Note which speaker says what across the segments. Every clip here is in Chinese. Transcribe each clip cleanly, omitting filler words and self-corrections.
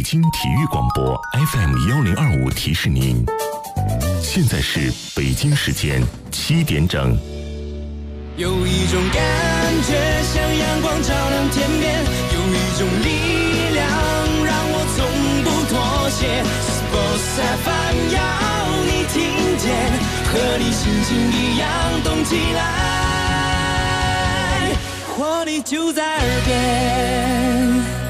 Speaker 1: 京体育广播 FM1025提示您，现在是北京时间7点整。
Speaker 2: 有一种感觉像阳光照亮天边，有一种力量让我从不妥协。Sports FM 要你听见，和你心情一样动起来，活力就在耳边。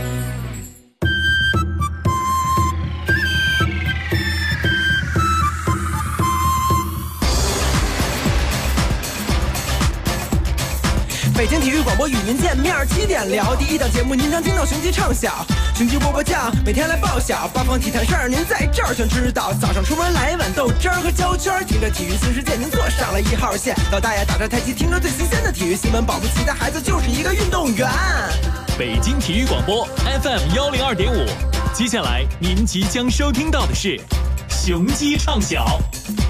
Speaker 2: 北京体育广播与您见面，7点聊第一档节目，您将听到雄鸡唱晓，雄鸡波波酱，每天来报晓，八方体坛事儿您在这儿全知道。早上出门来一碗豆汁儿和焦圈，听着体育新世界，您坐上了1号线。老大爷打着太极，听着最新鲜的体育新闻，保不齐的孩子就是一个运动员。
Speaker 3: 北京体育广播 FM102.5，接下来您即将收听到的是雄鸡唱晓。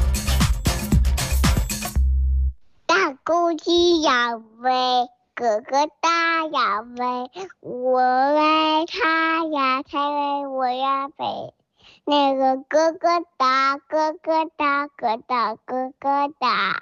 Speaker 4: 大公鸡要飞，哥哥大要飞，我为他呀，才为我呀飞。那个哥哥大，哥哥大，哥大哥哥大。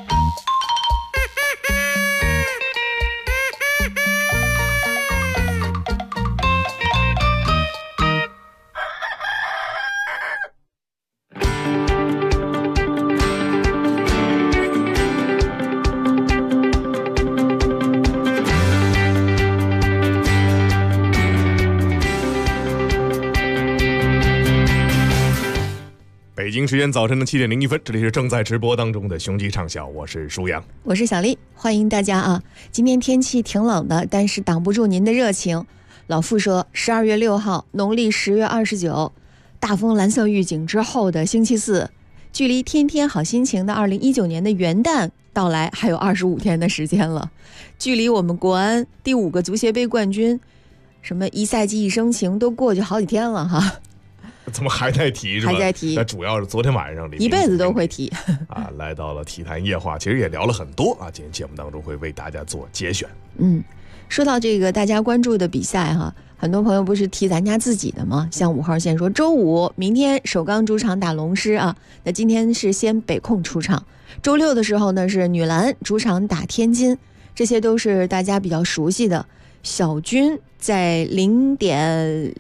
Speaker 5: 北京时间早晨的7点01分，这里是正在直播当中的雄鸡唱晓，我是舒阳，
Speaker 6: 我是小丽，欢迎大家啊！今天天气挺冷的，但是挡不住您的热情。老傅说，12月6号，农历10月29，大风蓝色预警之后的星期四，距离天天好心情的2019年的元旦到来还有25天的时间了，距离我们国安第5个足协杯冠军，什么一赛季一生情都过去好几天了哈。
Speaker 5: 怎么还在提是吧？
Speaker 6: 还在提，
Speaker 5: 那主要是昨天晚上
Speaker 6: 一辈子都会提
Speaker 5: 啊，来到了体坛夜话，其实也聊了很多啊。今天节目当中会为大家做节选。
Speaker 6: 说到这个大家关注的比赛哈，很多朋友不是提咱家自己的吗？像5号线说，周五明天首钢主场打龙狮啊，那今天是先北控出场，周六的时候呢是女篮主场打天津，这些都是大家比较熟悉的。小军在0点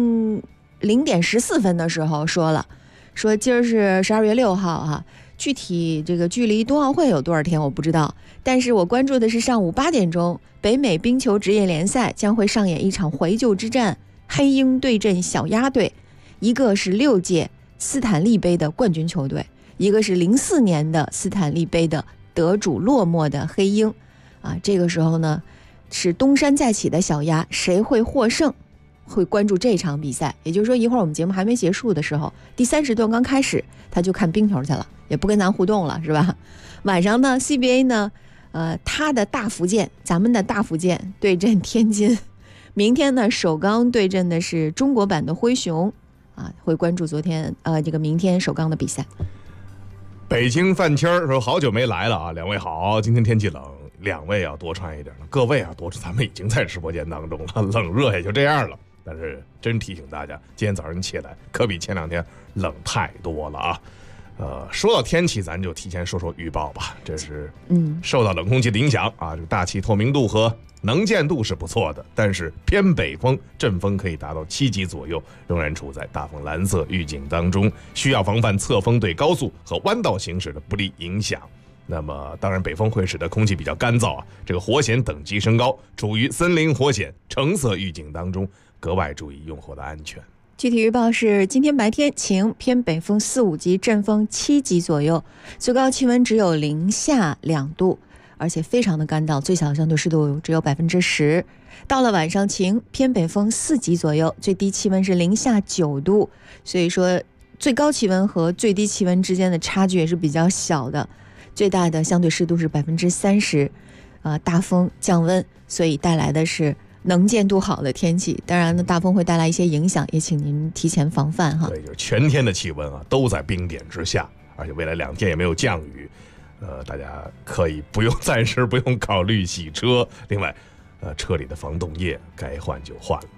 Speaker 6: 14分的时候说今儿是12月6号哈，具体这个距离冬奥会有多少天我不知道，但是我关注的是上午8点钟，北美冰球职业联赛将会上演一场怀旧之战，黑鹰对阵小鸭队，一个是6届斯坦利杯的冠军球队，一个是04年的斯坦利杯的得主落寞的黑鹰啊。这个时候呢是东山再起的小鸭，谁会获胜？会关注这场比赛，也就是说一会儿我们节目还没结束的时候，第30段刚开始他就看冰球去了，也不跟咱互动了是吧？晚上呢 CBA 呢他的大福建，咱们的大福建对阵天津，明天呢首钢对阵的是中国版的灰熊啊，会关注昨天这个明天首钢的比赛。
Speaker 5: 北京范青说好久没来了啊，两位好，今天天气冷，两位要多穿一点了，各位啊多，咱们已经在直播间当中了，冷热也就这样了。但是真提醒大家，今天早上起来可比前2天冷太多了啊。说到天气，咱就提前说说预报吧。这是受到冷空气的影响啊，这个大气透明度和能见度是不错的，但是偏北风，阵风可以达到7级左右，仍然处在大风蓝色预警当中，需要防范侧风对高速和弯道行驶的不利影响。那么当然北风会使得空气比较干燥啊，这个火险等级升高，处于森林火险橙色预警当中，格外注意用火的安全。
Speaker 6: 具体预报是今天白天晴，偏北风4、5级，阵风7级左右，最高气温只有零下2度，而且非常的干燥，最小相对湿度只有10%。到了晚上晴，偏北风4级左右，最低气温是零下9度，所以说最高气温和最低气温之间的差距也是比较小的，最大的相对湿度是30%，大风降温，所以带来的是能见度好的天气。当然呢，大风会带来一些影响，也请您提前防范哈。
Speaker 5: 对，就是全天的气温啊都在冰点之下，而且未来2天也没有降雨，大家可以暂时不用考虑洗车。另外，车里的防冻液该换就换了啊。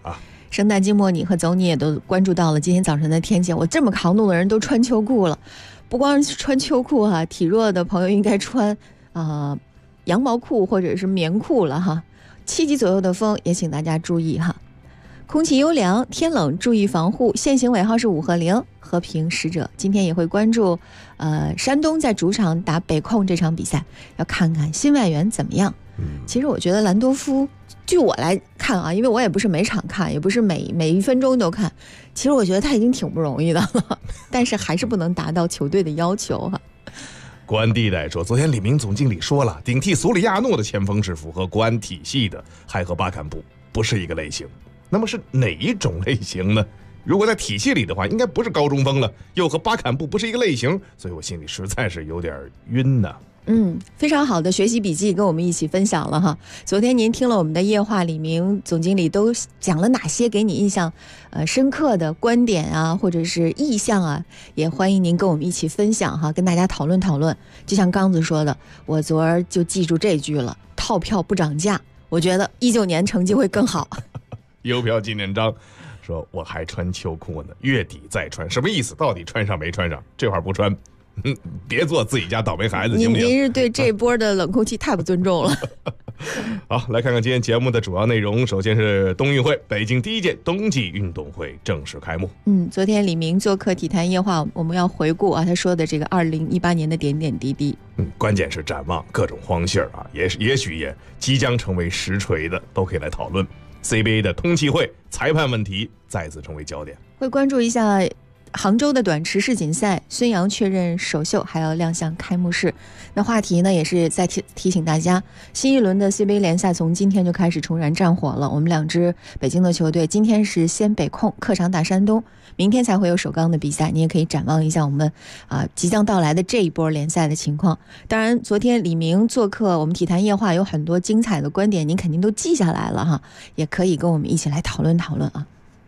Speaker 6: 圣诞季末，你和走你也都关注到了今天早晨的天气。我这么扛冻的人都穿秋裤了，不光是穿秋裤哈，体弱的朋友应该穿羊毛裤或者是棉裤了哈。7级左右的风也请大家注意哈。空气优良，天冷注意防护。限行尾号是5和0，和平使者。今天也会关注山东在主场打北控这场比赛，要看看新外援怎么样。其实我觉得兰多夫，据我来看啊，因为我也不是每场看，也不是每1分钟都看，其实我觉得他已经挺不容易的了，但是还是不能达到球队的要求哈。
Speaker 5: 国安第一代说，昨天李明总经理说了，顶替索里亚诺的前锋是符合国安体系的，还和巴坎布不是一个类型。那么是哪一种类型呢？如果在体系里的话，应该不是高中锋了，又和巴坎布不是一个类型，所以我心里实在是有点晕呢。
Speaker 6: 非常好的学习笔记跟我们一起分享了哈。昨天您听了我们的夜话，李明总经理都讲了哪些给你印象深刻的观点啊，或者是意向啊，也欢迎您跟我们一起分享哈，跟大家讨论讨论。就像刚子说的，我昨儿就记住这句了，套票不涨价，我觉得19年成绩会更好。
Speaker 5: 邮票纪念章说，我还穿秋裤呢，月底再穿，什么意思？到底穿上没穿上？这会儿不穿，别做自己家倒霉孩子，行不行？
Speaker 6: 您是对这波的冷空气太不尊重了。
Speaker 5: 好，来看看今天节目的主要内容。首先是冬运会，北京第一届冬季运动会正式开幕。
Speaker 6: 昨天李明做客体坛夜话，我们要回顾啊，他说的这个2018年的点点滴滴。
Speaker 5: 关键是展望各种荒信儿啊，也许也即将成为实锤的，都可以来讨论。CBA 的通气会裁判问题再次成为焦点，
Speaker 6: 会关注一下杭州的短池世锦赛，孙杨确认首秀还要亮相开幕式。那话题呢，也是在提醒大家，新一轮的 CBA 联赛从今天就开始重燃战火了。我们2支北京的球队今天是先北控客场打山东，明天才会有首钢的比赛。你也可以展望一下我们即将到来的这一波联赛的情况。当然，昨天李明做客我们体坛夜话，有很多精彩的观点，您肯定都记下来了哈，也可以跟我们一起来讨论讨论啊。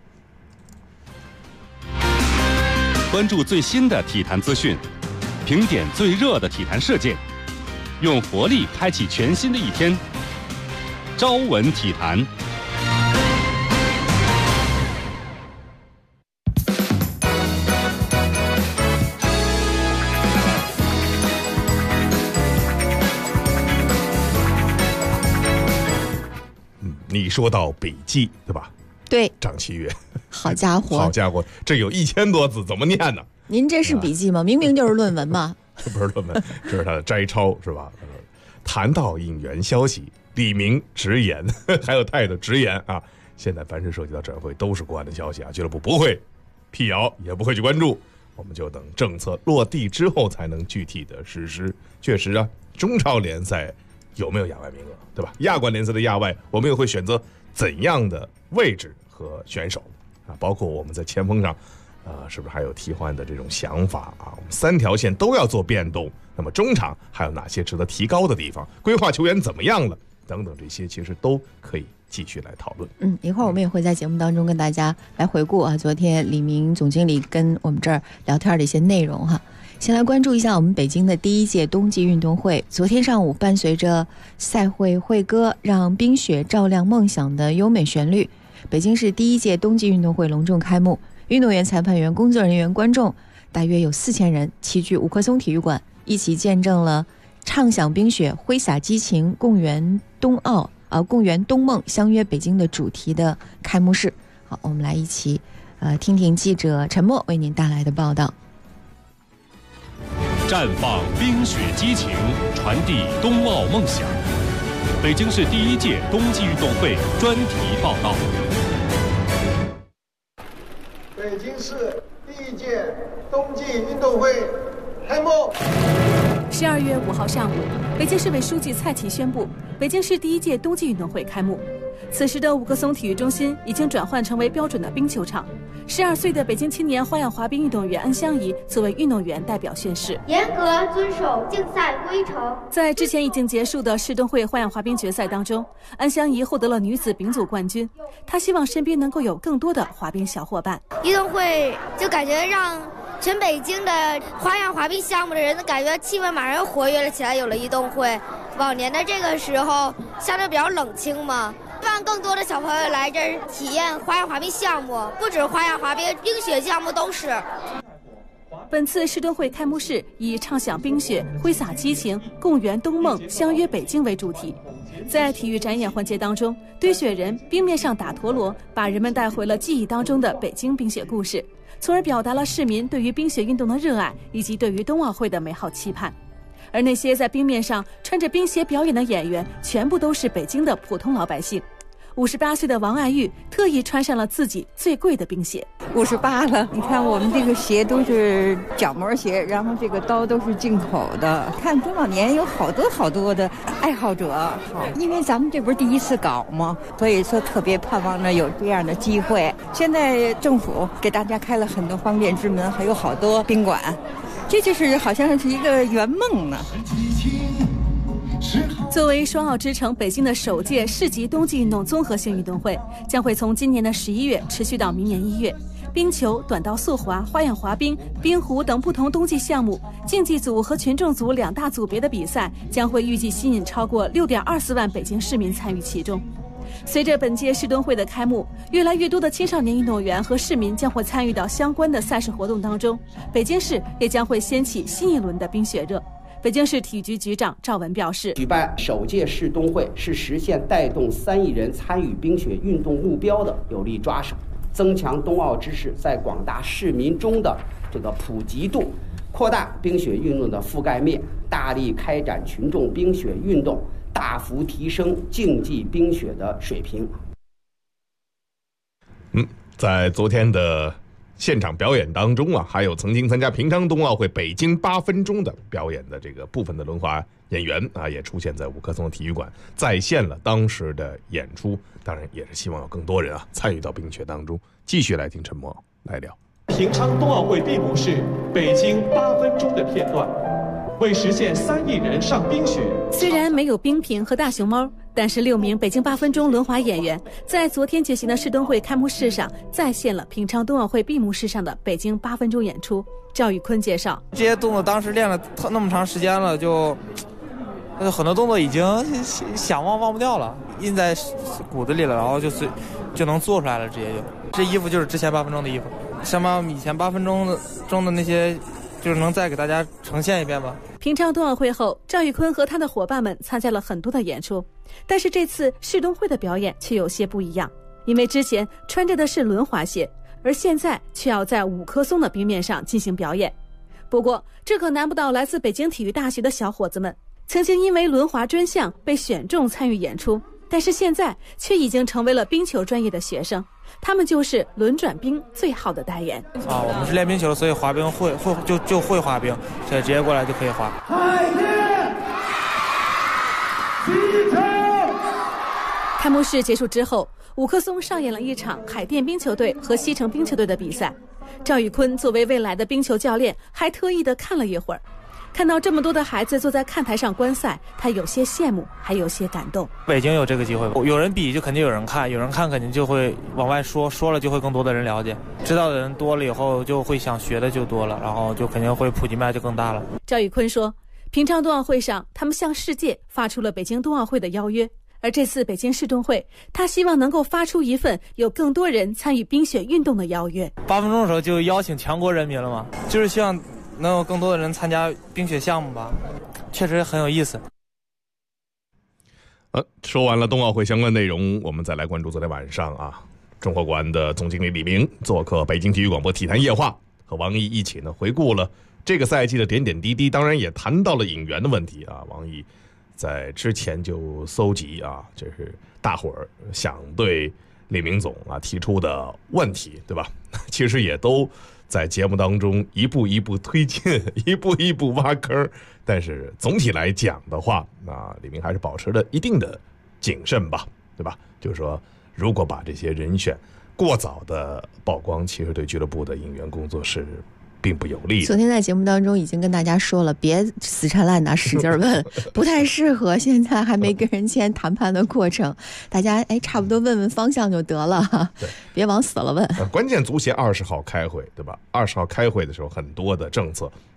Speaker 7: 关注最新的体坛资讯，评点最热的体坛事件，用活力开启全新的一天。朝闻体坛。
Speaker 5: 你说到笔记对吧？
Speaker 6: 对，
Speaker 5: 张七月，
Speaker 6: 好家伙，
Speaker 5: 好家伙，这有1000多字，怎么念呢？
Speaker 6: 您这是笔记吗？明明就是论文嘛。
Speaker 5: 这不是论文，这是他的摘抄，是吧？谈到引援消息，李明直言，还有他的直言啊。现在凡是涉及到转会，都是国安的消息啊，俱乐部不会辟谣，也不会去关注，我们就等政策落地之后才能具体的实施。确实啊，中超联赛有没有亚外名额，对吧？亚冠联赛的亚外，我们又会选择怎样的位置和选手啊？包括我们在前锋上，是不是还有替换的这种想法啊？我们3条线都要做变动，那么中场还有哪些值得提高的地方？规划球员怎么样了？等等，这些其实都可以继续来讨论。
Speaker 6: 一会儿我们也会在节目当中跟大家来回顾啊，昨天李明总经理跟我们这儿聊天的一些内容哈。先来关注一下我们北京的第一届冬季运动会。昨天上午，伴随着赛会会歌让冰雪照亮梦想的优美旋律，北京市第一届冬季运动会隆重开幕。运动员、裁判员、工作人员、观众大约有4000人齐聚五棵松体育馆，一起见证了畅享冰雪、挥洒激情、共圆冬梦、相约北京的主题的开幕式。好，我们来一起听听记者陈默为您带来的报道。
Speaker 7: 绽放冰雪激情，传递冬奥梦想。北京市第一届冬季运动会专题报道。
Speaker 8: 北京市第一届冬季运动会开幕。
Speaker 9: 12月5号上午，北京市委书记蔡奇宣布，北京市第一届冬季运动会开幕。此时的五棵松体育中心已经转换成为标准的冰球场。12岁的北京青年花样滑冰运动员安香怡作为运动员代表宣誓，
Speaker 10: 严格遵守竞赛规程。
Speaker 9: 在之前已经结束的世冬会花样滑冰决赛当中，安香怡获得了女子丙组冠军。她希望身边能够有更多的滑冰小伙伴。
Speaker 10: 运动会就感觉让全北京的花样滑冰项目的人的感觉气氛马上活跃了起来。有了运动会，往年的这个时候相对比较冷清嘛， 希望更多的小朋友来这儿体验花样滑冰项目，不止花样滑冰，冰雪项目都是。
Speaker 9: 本次世冬会开幕式以畅享冰雪、挥洒激情、共圆冬梦、相约北京为主题。在体育展演环节当中，堆雪人、冰面上打陀螺，把人们带回了记忆当中的北京冰雪故事，从而表达了市民对于冰雪运动的热爱以及对于冬奥会的美好期盼。而那些在冰面上穿着冰鞋表演的演员，全部都是北京的普通老百姓。58岁的王爱玉特意穿上了自己最贵的冰鞋。
Speaker 11: 58了，你看我们这个鞋都是角膜鞋，然后这个刀都是进口的。看多少年有好多的爱好者，因为咱们这不是第一次搞吗？所以说特别盼望着有这样的机会。现在政府给大家开了很多方便之门，还有好多宾馆，这就是好像是一个圆梦呢。
Speaker 9: 作为双奥之城北京的首届市级冬季运动综合性运动会，将会从今年的11月持续到明年1月。冰球、短道速滑、花样滑冰、冰壶等不同冬季项目，竞技组和群众组2大组别的比赛将会预计吸引超过6.24万北京市民参与其中。随着本届世冬会的开幕，越来越多的青少年运动员和市民将会参与到相关的赛事活动当中，北京市也将会掀起新一轮的冰雪热。北京市体育局局长赵文表示，
Speaker 12: 举办首届世冬会是实现带动3亿人参与冰雪运动目标的有力抓手，增强冬奥知识在广大市民中的这个普及度，扩大冰雪运动的覆盖面，大力开展群众冰雪运动，大幅提升竞技冰雪的水平。
Speaker 5: 在昨天的现场表演当中啊，还有曾经参加平昌冬奥会北京8分钟的表演的这个部分的轮滑演员啊，也出现在五棵松体育馆，再现了当时的演出。当然，也是希望有更多人啊参与到冰雪当中。继续来听陈默来聊
Speaker 13: 平昌冬奥会闭幕式北京8分钟的片段。为实现3亿人上冰雪，
Speaker 9: 虽然没有冰瓶和大熊猫，但是6名北京8分钟轮滑演员在昨天举行的世冬会开幕式上再现了平昌冬奥会闭幕式上的北京8分钟演出。赵宇坤介绍，
Speaker 14: 这些动作当时练了那么长时间了，就很多动作已经想忘不掉了，印在骨子里了，然后就能做出来了，直接就这衣服就是之前8分钟的衣服，想把以前8分钟中的那些就是能再给大家呈现一遍吧。
Speaker 9: 平昌冬奥会后，赵宇坤和他的伙伴们参加了很多的演出，但是这次世冬会的表演却有些不一样，因为之前穿着的是轮滑鞋，而现在却要在五棵松的冰面上进行表演。不过这可难不倒来自北京体育大学的小伙子们，曾经因为轮滑专项被选中参与演出，但是现在却已经成为了冰球专业的学生，他们就是轮转冰最好的代言
Speaker 14: 啊！我们是练冰球的，所以滑冰就会滑冰，所以直接过来就可以滑。
Speaker 9: 开幕式结束之后，五棵松上演了一场海淀冰球队和西城冰球队的比赛。赵宇坤作为未来的冰球教练，还特意的看了一会儿。看到这么多的孩子坐在看台上观赛，他有些羡慕，还有些感动。
Speaker 14: 北京有这个机会，有人比就肯定有人看，有人看肯定就会往外说了就会更多的人了解，知道的人多了以后就会想学的就多了，然后就肯定会普及面就更大了。
Speaker 9: 赵宇坤说，平昌冬奥会上他们向世界发出了北京冬奥会的邀约，而这次北京世冬会，他希望能够发出一份有更多人参与冰雪运动的邀约。
Speaker 14: 8分钟的时候就邀请全国人民了嘛，就是希望能有更多的人参加冰雪项目吧，确实很有意思。
Speaker 5: 说完了冬奥会相关内容，我们再来关注昨天晚上啊，中国国安的总经理李明做客北京体育广播体坛夜话，和王毅一起呢回顾了这个赛季的点点滴滴，当然也谈到了引援的问题啊。王毅在之前就搜集啊，这是大伙儿想对李明总啊提出的问题，对吧？其实也都在节目当中一步一步推进，一步一步挖坑，但是总体来讲的话，那李明还是保持了一定的谨慎吧，对吧？就是说，如果把这些人选过早的曝光，其实对俱乐部的引援工作是并不有利的。
Speaker 6: 昨天在节目当中已经跟大家说了，别死缠烂打使劲问，不太适合，现在还没跟人签谈判的过程，大家差不多问问方向就得了，别往死了问。
Speaker 5: 关键足协20号开会，对吧？20号开会的时候，很多的政策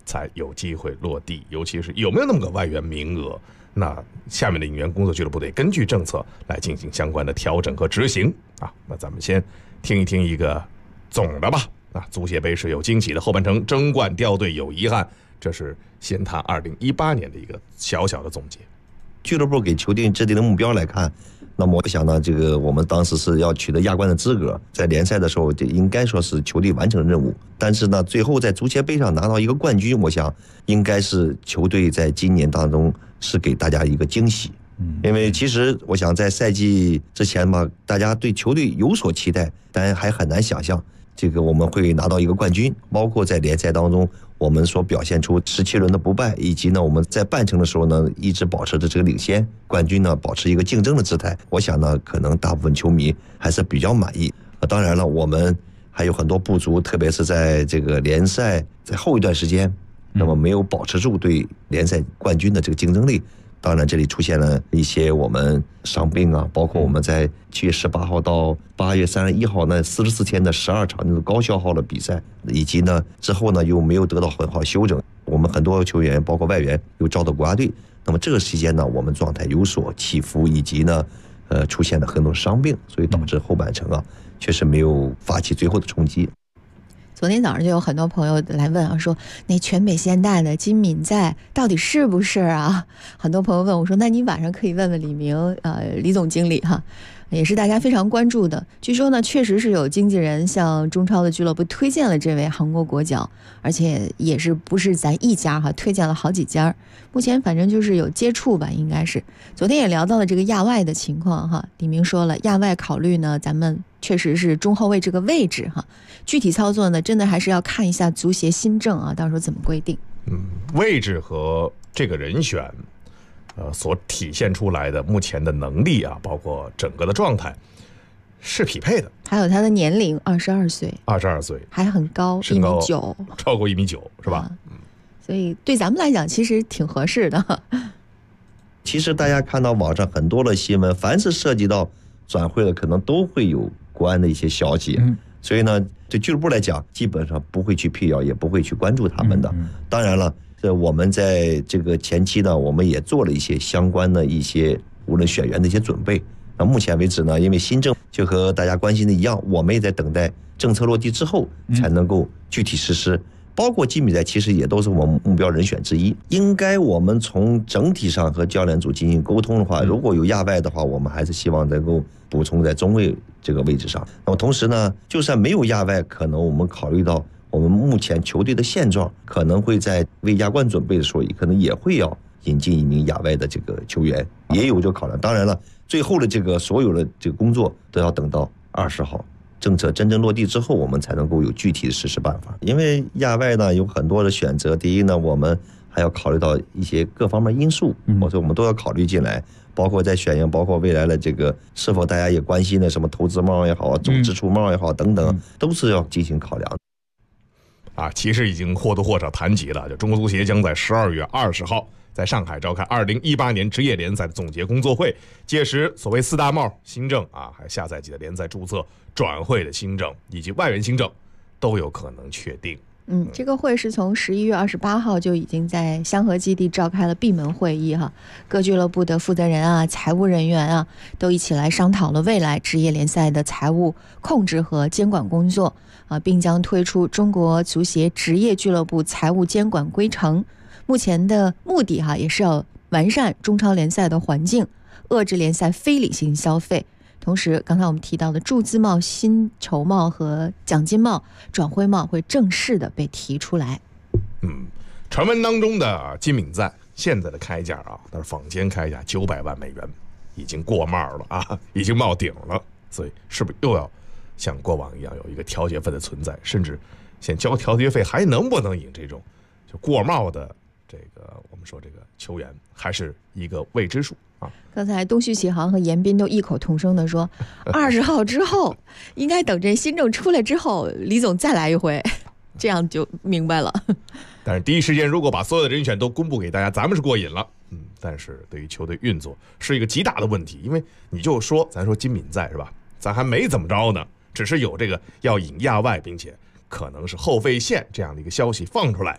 Speaker 5: 才有机会落地，尤其是有没有那么个外援名额，那下面的引援工作俱乐部得根据政策来进行相关的调整和执行啊。那咱们先听一听一个总的吧。足协杯是有惊喜的，后半程争冠掉队有遗憾，这是先谈2018年的一个小小的总结。
Speaker 15: 俱乐部给球队制定的目标来看，那么我想呢，这个我们当时是要取得亚冠的资格，在联赛的时候就应该说是球队完成任务，但是呢，最后在足协杯上拿到一个冠军，我想应该是球队在今年当中是给大家一个惊喜。因为其实我想在赛季之前嘛，大家对球队有所期待，但还很难想象这个我们会拿到一个冠军，包括在联赛当中我们所表现出17轮的不败，以及呢我们在半程的时候呢一直保持着这个领先，冠军呢保持一个竞争的姿态，我想呢可能大部分球迷还是比较满意。当然了，我们还有很多不足，特别是在这个联赛在后一段时间，那么没有保持住对联赛冠军的这个竞争力。当然这里出现了一些我们伤病啊，包括我们在7月18号到8月31号那44天的12场那种高消耗的比赛，以及呢之后呢又没有得到很好休整，我们很多球员包括外援又招到国家队，那么这个期间呢我们状态有所起伏，以及呢出现了很多伤病，所以导致后半程啊确实没有发起最后的冲击。
Speaker 6: 昨天早上就有很多朋友来问啊，说那全北现代的金敏在到底是不是啊？很多朋友问我说，那你晚上可以问问李明李总经理哈，也是大家非常关注的。据说呢，确实是有经纪人向中超的俱乐部推荐了这位韩国国脚，而且也是不是咱一家哈，推荐了好几家。目前反正就是有接触吧，应该是。昨天也聊到了这个亚外的情况哈，李明说了，亚外考虑呢，咱们确实是中后卫这个位置哈，具体操作呢，真的还是要看一下足协新政啊，到时候怎么规定。
Speaker 5: 位置和这个人选，所体现出来的目前的能力啊，包括整个的状态，是匹配的。
Speaker 6: 还有他的年龄22岁
Speaker 5: ，22岁
Speaker 6: 还很高，1.9米，
Speaker 5: 超过1.9米是吧？
Speaker 6: 所以对咱们来讲，其实挺合适的。
Speaker 15: 其实大家看到网上很多的新闻，凡是涉及到转会的，可能都会有国安的一些消息。所以呢，对俱乐部来讲，基本上不会去辟谣，也不会去关注他们的。当然了，我们在这个前期呢，我们也做了一些相关的一些无论选员的一些准备。那目前为止呢，因为新政就和大家关心的一样，我们也在等待政策落地之后才能够具体实施。包括金敏在其实也都是我们目标人选之一。应该我们从整体上和教练组进行沟通的话，如果有亚外的话，我们还是希望能够补充在中卫这个位置上。那么同时呢，就算没有亚外，可能我们考虑到我们目前球队的现状，可能会在为亚冠准备的时候，可能也会要引进一名亚外的这个球员，也有这考量。当然了，最后的这个所有的这个工作都要等到20号。政策真正落地之后，我们才能够有具体的实施办法。因为亚外呢有很多的选择，第一呢，我们还要考虑到一些各方面因素，或者我们都要考虑进来，包括在选用，包括未来的这个是否大家也关心的什么投资帽也好，总支出帽也好等等，都是要进行考量。
Speaker 5: 其实已经或多或少谈及了，就中国足协将在12月20号在上海召开2018年职业联赛的总结工作会，届时所谓4大帽新政还有下赛季的联赛注册、转会的新政以及外援新政都有可能确定。
Speaker 6: 这个会是从11月28号就已经在香河基地召开了闭门会议哈，各俱乐部的负责人啊、财务人员啊都一起来商讨了未来职业联赛的财务控制和监管工作并将推出中国足协职业俱乐部财务监管规程。目前的目的也是要完善中超联赛的环境，遏制联赛非理性消费。同时刚才我们提到的注资帽、薪酬帽和奖金帽、转会帽会正式的被提出来。
Speaker 5: 传闻当中的金敏在现在的开价但是坊间开价900万美元，已经过帽了已经冒顶了，所以是不是又要像过往一样有一个调节费的存在，甚至先交调节费还能不能引这种就过帽的这个我们说这个球员，还是一个未知数
Speaker 6: 刚才东旭启航和严彬都异口同声的说20号之后应该等这新政出来之后，李总再来一回，这样就明白了。
Speaker 5: 但是第一时间如果把所有的人选都公布给大家，咱们是过瘾了但是对于球队运作是一个极大的问题。因为你就说咱说金敏在是吧，咱还没怎么着呢，只是有这个要引亚外并且可能是后费线这样的一个消息放出来，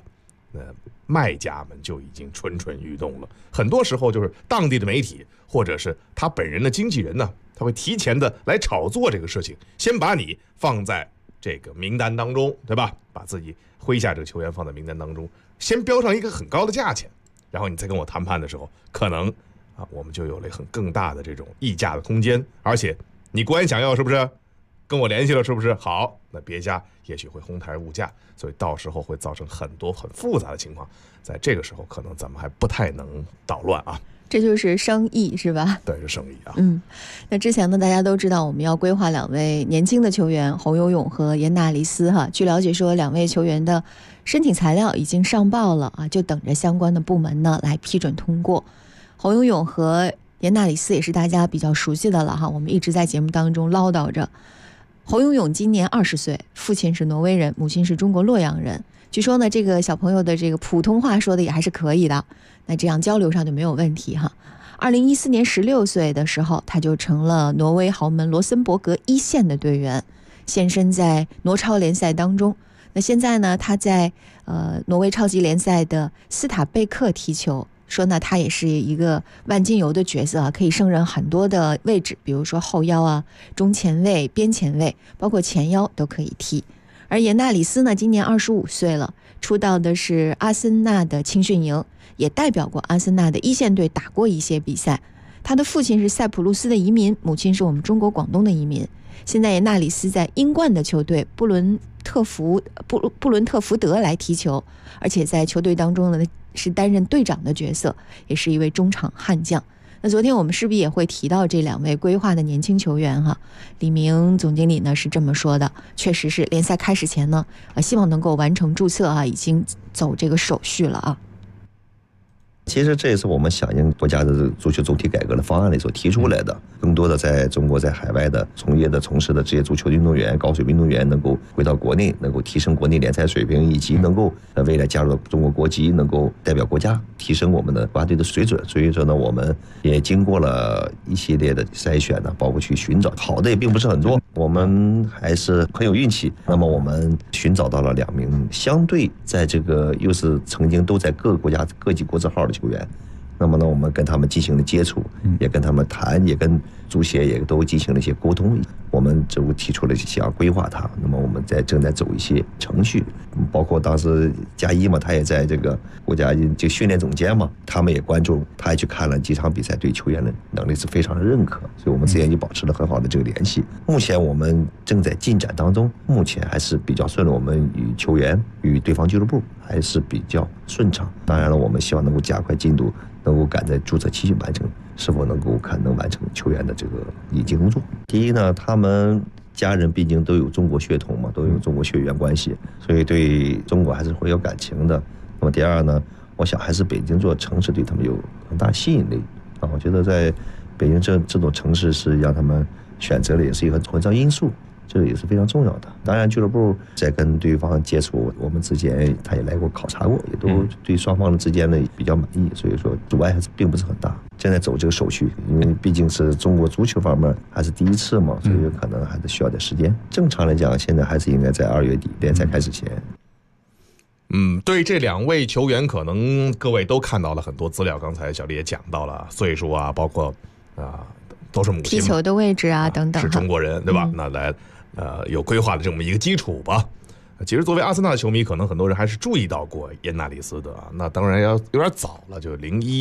Speaker 5: 卖家们就已经蠢蠢欲动了。很多时候就是当地的媒体或者是他本人的经纪人呢，他会提前的来炒作这个事情，先把你放在这个名单当中，对吧？把自己麾下这个球员放在名单当中，先标上一个很高的价钱，然后你再跟我谈判的时候，可能我们就有了更大的这种议价的空间。而且你果然想要，是不是跟我联系了，是不是好？那别家也许会哄抬物价，所以到时候会造成很多很复杂的情况。在这个时候，可能咱们还不太能捣乱啊。
Speaker 6: 这就是生意，是吧？
Speaker 5: 对，是生意啊。
Speaker 6: 那之前呢，大家都知道我们要规划2位年轻的球员侯永永和严纳里斯哈。据了解说，2位球员的申请材料已经上报了啊，就等着相关的部门呢来批准通过。侯永永和严纳里斯也是大家比较熟悉的了哈，我们一直在节目当中唠叨着。侯永永今年20岁，父亲是挪威人，母亲是中国洛阳人。据说呢，这个小朋友的这个普通话说的也还是可以的，那这样交流上就没有问题哈。2014年16岁的时候，他就成了挪威豪门罗森伯格一线的队员，现身在挪超联赛当中。那现在呢，他在挪威超级联赛的斯塔贝克踢球，说呢他也是一个万金油的角色啊，可以胜任很多的位置，比如说后腰啊、中前卫、边前卫，包括前腰都可以踢。而严纳里斯呢，今年25岁了，出道的是阿森纳的青训营，也代表过阿森纳的一线队打过一些比赛。他的父亲是塞浦路斯的移民，母亲是我们中国广东的移民。现在严纳里斯在英冠的球队布伦特福德来踢球，而且在球队当中呢是担任队长的角色，也是一位中场悍将。那昨天我们势必也会提到这2位规划的年轻球员哈。李明总经理呢是这么说的，确实是联赛开始前呢，希望能够完成注册啊，已经走这个手续了啊。
Speaker 15: 其实这也是我们响应国家的足球总体改革的方案里所提出来的，更多的在中国在海外的从事的职业足球运动员、高水平运动员能够回到国内，能够提升国内联赛水平，以及能够未来加入中国国籍，能够代表国家提升我们的国家队的水准。所以说呢，我们也经过了一系列的筛选呢，包括去寻找，好的也并不是很多，我们还是很有运气。那么我们寻找到了2名相对在这个又是曾经都在各个国家各级国字号的球员，那么呢，我们跟他们进行了接触，也跟他们谈，也跟足协也都进行了一些沟通。我们就提出了想要规划它，那么我们正在走一些程序，包括当时加一嘛，他也在这个国家就训练总监嘛，他们也关注，他也去看了几场比赛，对球员的能力是非常的认可，所以我们之间就保持了很好的这个联系。目前我们正在进展当中，目前还是比较顺利，我们与球员与对方俱乐部还是比较顺畅。当然了，我们希望能够加快进度，能够赶在注册期完成，是否能完成球员的这个引进工作。第一呢，他们家人毕竟都有中国血统嘛，都有中国血缘关系，所以对中国还是会有感情的。那么第二呢，我想还是北京这座城市对他们有很大吸引力啊。我觉得在北京这种城市是让他们选择的，也是一个很重要因素。这也是非常重要的。当然，俱乐部在跟对方接触，我们之间他也来过考察过，也都对双方之间的比较满意，所以说阻碍还是并不是很大。现在走这个手续，因为毕竟是中国足球方面还是第一次嘛，所以可能还是需要点时间。正常来讲，现在还是应该在2月底联赛开始前。
Speaker 5: 对这2位球员，可能各位都看到了很多资料。刚才小丽也讲到了岁数啊，包括都是母亲
Speaker 6: 踢球的位置啊等等，
Speaker 5: 是中国人对吧？那来有规划的这么一个基础吧。其实作为阿森纳的球迷，可能很多人还是注意到过严纳里斯的那当然要有点早了，就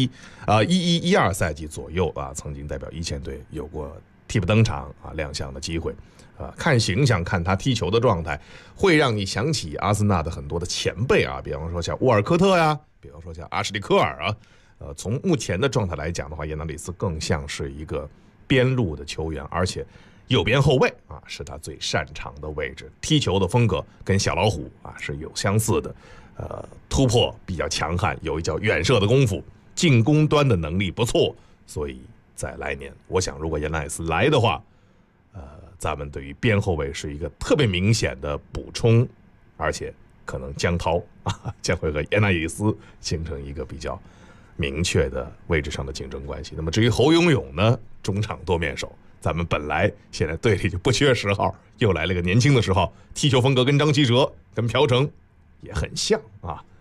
Speaker 5: 11-12赛季左右曾经代表一线队有过替补登场亮相的机会。看形象，看他踢球的状态，会让你想起阿森纳的很多的前辈比方说像沃尔科特呀，比方说像阿什利科尔从目前的状态来讲的话，严纳里斯更像是一个边路的球员，而且右边后卫是他最擅长的位置，踢球的风格跟小老虎是有相似的，突破比较强悍，有一脚远射的功夫，进攻端的能力不错，所以在来年，我想如果严纳里斯来的话，咱们对于边后卫是一个特别明显的补充，而且可能江涛将会和严纳里斯形成一个比较明确的位置上的竞争关系。那么至于侯永永呢，中场多面手，咱们本来现在队里就不缺10号，又来了个年轻的10号，踢球风格跟张稀哲、跟朴成也很像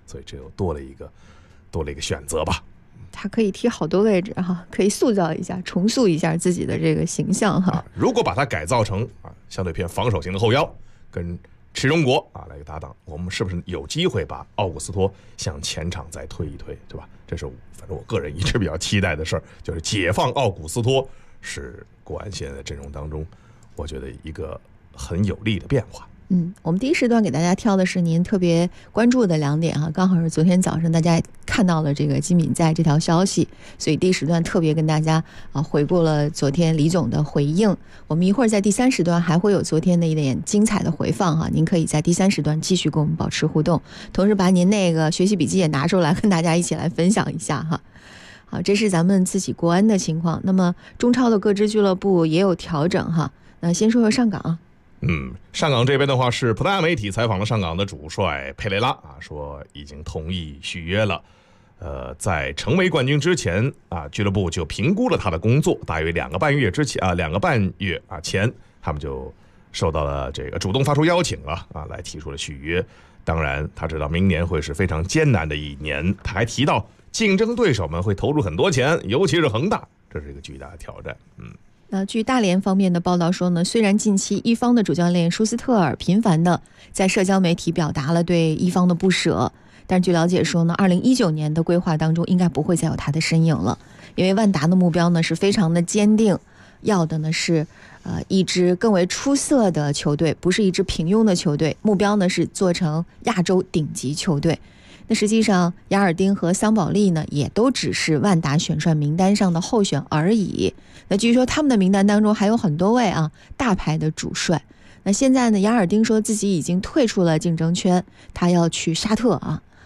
Speaker 5: 所以这又多了一个选择吧。
Speaker 6: 他可以踢好多位置哈，可以塑造一下、重塑一下自己的这个形象哈。
Speaker 5: 如果把他改造成相对偏防守型的后腰，跟池忠国来个搭档，我们是不是有机会把奥古斯托向前场再推一推，对吧？这是反正我个人一直比较期待的事儿，就是解放奥古斯托是国安现在的阵容当中，我觉得一个很有利的变化。
Speaker 6: 我们第一时段给大家挑的是您特别关注的2点哈，刚好是昨天早上大家看到了这个金敏在这条消息，所以第一时段特别跟大家回顾了昨天李总的回应。我们一会儿在第3时段还会有昨天的一点精彩的回放哈，您可以在第3时段继续跟我们保持互动，同时把您那个学习笔记也拿出来跟大家一起来分享一下哈。好，这是咱们自己国安的情况。那么中超的各支俱乐部也有调整哈。那先说说上港。
Speaker 5: 上港这边的话是葡萄牙媒体采访了上港的主帅佩雷拉说已经同意续约了。在成为冠军之前俱乐部就评估了他的工作，大约2个半月前，他们就受到了这个主动发出邀请了来提出了续约。当然，他知道明年会是非常艰难的一年，他还提到竞争对手们会投入很多钱，尤其是恒大，这是一个巨大的挑战。
Speaker 6: 据大连方面的报道说呢，虽然近期一方的主教练舒斯特尔频繁的在社交媒体表达了对一方的不舍，但据了解说呢，2019年的规划当中应该不会再有他的身影了，因为万达的目标呢是非常的坚定，要的呢是一支更为出色的球队，不是一支平庸的球队，目标呢是做成亚洲顶级球队。那实际上雅尔丁和桑保利呢也都只是万达选帅名单上的候选而已。那据说他们的名单当中还有很多位大牌的主帅。那现在呢，雅尔丁说自己已经退出了竞争圈，他要去沙特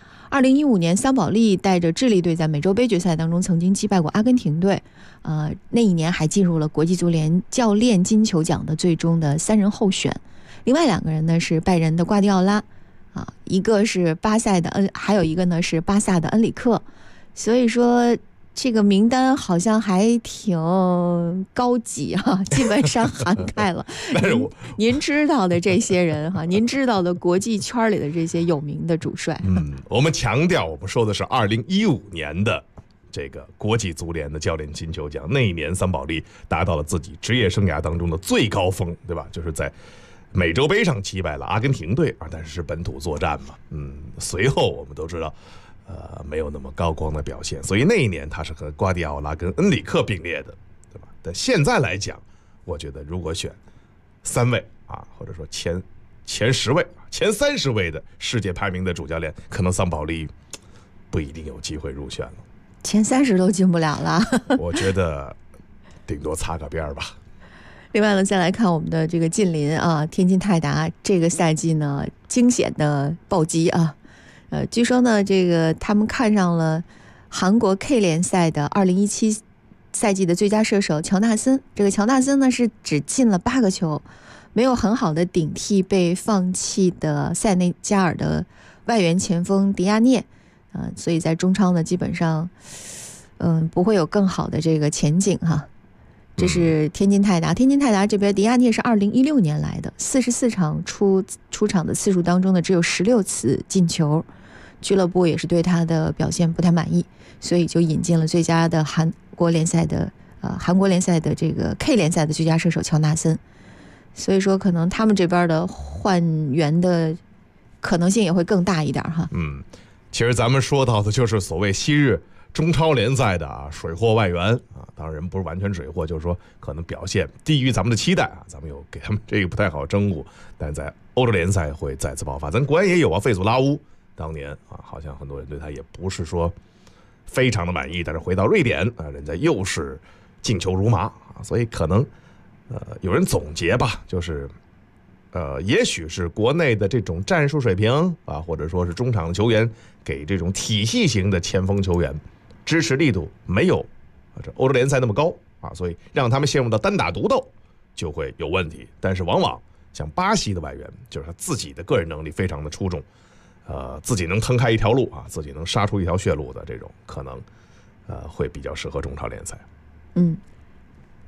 Speaker 6: 2015年桑保利带着智利队在美洲杯决赛当中曾经击败过阿根廷队，那一年还进入了国际足联教练金球奖的最终的3人候选。另外2个人呢是拜仁的瓜迪奥拉一个是巴塞的还有一个呢是巴萨的恩里克。所以说这个名单好像还挺高级基本上涵盖了您知道的这些人您知道的国际圈里的这些有名的主帅。
Speaker 5: 我们强调，我们说的是2015年的这个国际足联的教练金球奖，那一年桑保利达到了自己职业生涯当中的最高峰，对吧？就是在美洲杯上击败了阿根廷队但是本土作战嘛，随后我们都知道没有那么高光的表现，所以那一年他是和瓜迪奥拉跟恩里克并列的，对吧？但现在来讲，我觉得如果选3位或者说前10位、前30位的世界排名的主教练，可能桑保利不一定有机会入选了，
Speaker 6: 前30都进不了了
Speaker 5: 我觉得顶多擦个边吧。
Speaker 6: 另外呢，再来看我们的这个近邻天津泰达这个赛季呢惊险的暴击据说呢这个他们看上了韩国 K 联赛的2017赛季的最佳射手乔纳森。这个乔纳森呢是只进了8个球，没有很好的顶替被放弃的塞内加尔的外援前锋迪亚涅所以在中超呢基本上不会有更好的这个前景这是天津泰达。天津泰达这边迪亚涅是2016年来的，44场出场的次数当中呢只有16次进球，俱乐部也是对他的表现不太满意，所以就引进了最佳的韩国联赛的这个 K 联赛的最佳射手乔纳森。所以说可能他们这边的换员的可能性也会更大一点
Speaker 5: 其实咱们说到的就是所谓昔日中超联赛的水货外援当然不是完全水货，就是说可能表现低于咱们的期待咱们有给他们这个不太好征服，但在欧洲联赛会再次爆发。咱国安也有费祖拉乌，当年好像很多人对他也不是说非常的满意，但是回到瑞典人家又是进球如麻所以可能有人总结吧，就是也许是国内的这种战术水平或者说是中场的球员给这种体系型的前锋球员支持力度没有这欧洲联赛那么高所以让他们陷入到单打独斗就会有问题。但是往往像巴西的外援，就是他自己的个人能力非常的出众，自己能腾开一条路自己能杀出一条血路的这种，可能会比较适合中超联赛。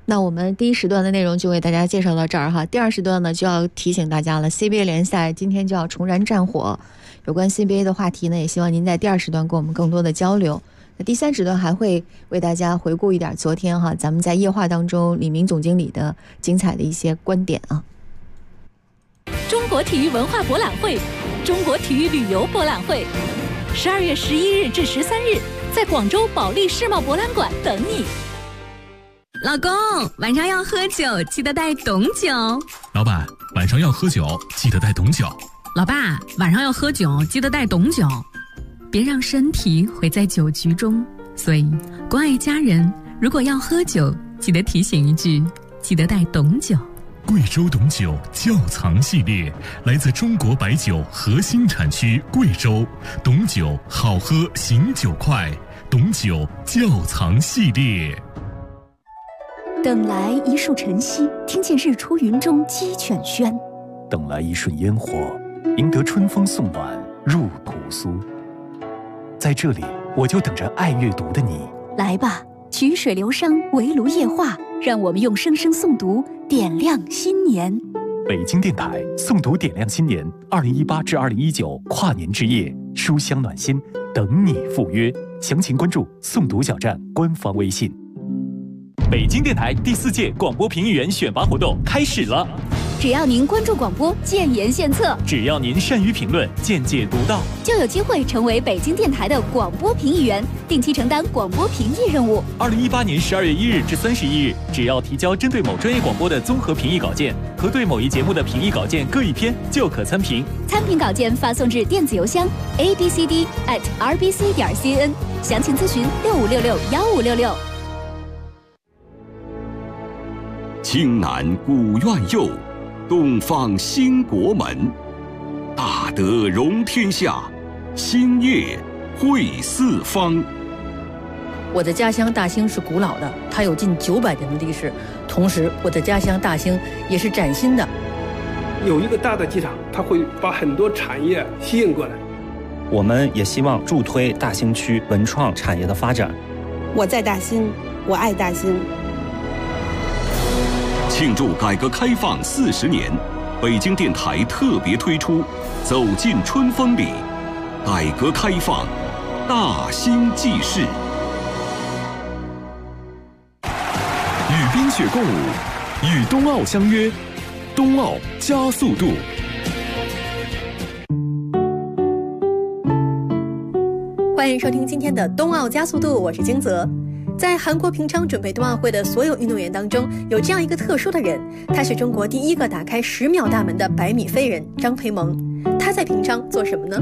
Speaker 6: 那我们第一时段的内容就为大家介绍到这儿哈。第二时段呢，就要提醒大家了 ，CBA 联赛今天就要重燃战火。有关 CBA 的话题呢，也希望您在第二时段跟我们更多的交流。那第三时段还会为大家回顾一点昨天哈，咱们在夜话当中李明总经理的精彩的一些观点啊。
Speaker 9: 中国体育文化博览会、中国体育旅游博览会，12月11日至13日，在广州保利世贸博览馆等你。
Speaker 16: 老公，晚上要喝酒，记得带董酒。
Speaker 17: 老板，晚上要喝酒，记得带董酒。
Speaker 16: 老爸，晚上要喝酒，记得带董酒。别让身体毁在酒局中。所以，关爱家人，如果要喝酒，记得提醒一句，记得带董酒。
Speaker 17: 贵州董酒窖藏系列，来自中国白酒核心产区贵州，董酒好喝，醒酒快，董酒窖藏系列。
Speaker 18: 等来一树晨曦，听见日出云中鸡犬喧；
Speaker 19: 等来一瞬烟火，赢得春风送暖入屠苏。在这里，我就等着爱阅读的你。
Speaker 18: 来吧，曲水流觞，围炉夜话，让我们用声声诵读点亮新年。
Speaker 19: 北京电台诵读点亮新年2018至2019跨年之夜，书香暖心，等你赴约。详情关注诵读小站官方微信。
Speaker 3: 北京电台第4届广播评议员选拔活动开始了。
Speaker 18: 只要您关注广播，建言献策；
Speaker 3: 只要您善于评论，见解独到，
Speaker 18: 就有机会成为北京电台的广播评议员，定期承担广播评议任务。
Speaker 3: 2018年12月1日至31日，只要提交针对某专业广播的综合评议稿件和对某一节目的评议稿件各一篇，就可参评。
Speaker 18: 参评稿件发送至电子邮箱 abcd@rbc.cn， 详情咨询65661566。
Speaker 1: 青南古院右，东方兴国门。大德容天下，兴业惠四方。
Speaker 20: 我的家乡大兴是古老的，它有近900年的历史。同时，我的家乡大兴也是崭新的。
Speaker 21: 有一个大的机场，它会把很多产业吸引过来。
Speaker 22: 我们也希望助推大兴区文创产业的发展。
Speaker 23: 我在大兴，我爱大兴。
Speaker 1: 庆祝改革开放40年，北京电台特别推出《走进春风里》，改革开放大兴纪事。
Speaker 24: 与冰雪共舞，与冬奥相约，冬奥加速度。
Speaker 9: 欢迎收听今天的冬奥加速度，我是金泽。在韩国平昌准备冬奥会的所有运动员当中，有这样一个特殊的人，他是中国第一个打开10秒大门的100米飞人张培萌。他在平昌做什么呢？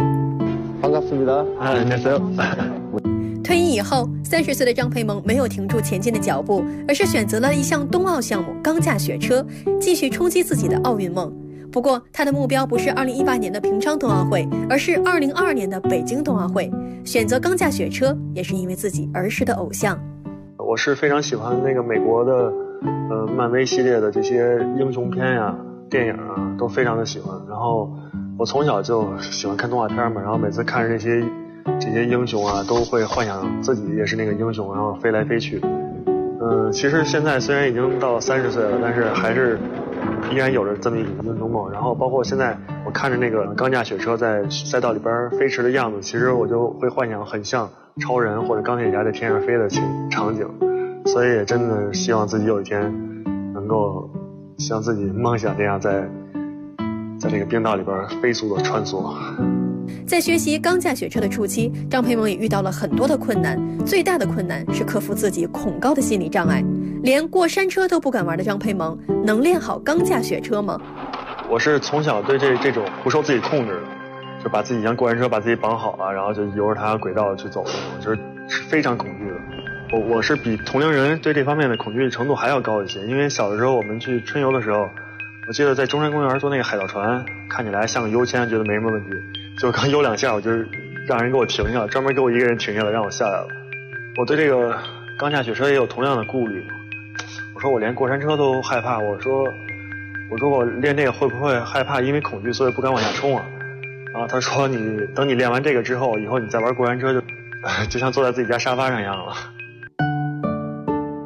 Speaker 25: 반갑습니다. 안녕하세요.
Speaker 9: 退役以后，30岁的张培萌没有停住前进的脚步，而是选择了一项冬奥项目钢架雪车，继续冲击自己的奥运梦。不过，他的目标不是2018年的平昌冬奥会，而是2022年的北京冬奥会。选择钢架雪车，也是因为自己儿时的偶像。
Speaker 25: 我是非常喜欢那个美国的，漫威系列的这些英雄片呀、电影啊，都非常的喜欢。然后我从小就喜欢看动画片嘛，然后每次看着这些英雄啊，都会幻想自己也是那个英雄，然后飞来飞去。其实现在虽然已经到30岁了，但是还是依然有着这么一种英雄梦。然后包括现在我看着那个钢架雪车在赛道里边飞驰的样子，其实我就会幻想很像超人或者钢铁侠在天上飞的场景。所以也真的希望自己有一天能够像自己梦想那样在这个冰道里边飞速的穿梭。
Speaker 9: 在学习钢架雪车的初期，张培萌也遇到了很多的困难，最大的困难是克服自己恐高的心理障碍。连过山车都不敢玩的张培萌，能练好钢架雪车吗？
Speaker 25: 我是从小对这种不受自己控制的，就把自己像过山车把自己绑好了，然后就由着它轨道去走，就是非常恐惧的。我是比同龄人对这方面的恐惧程度还要高一些，因为小的时候我们去春游的时候，我记得在中山公园坐那个海盗船，看起来像个优签，觉得没什么问题，就刚游2下，我就让人给我停下了，专门给我一个人停下来让我下来了。我对这个钢架雪车也有同样的顾虑，我说我连过山车都害怕，我说我练这个会不会害怕因为恐惧所以不敢往下冲啊？然后他说等你练完这个之后，以后你再玩过山车就像坐在自己家沙发上一样了。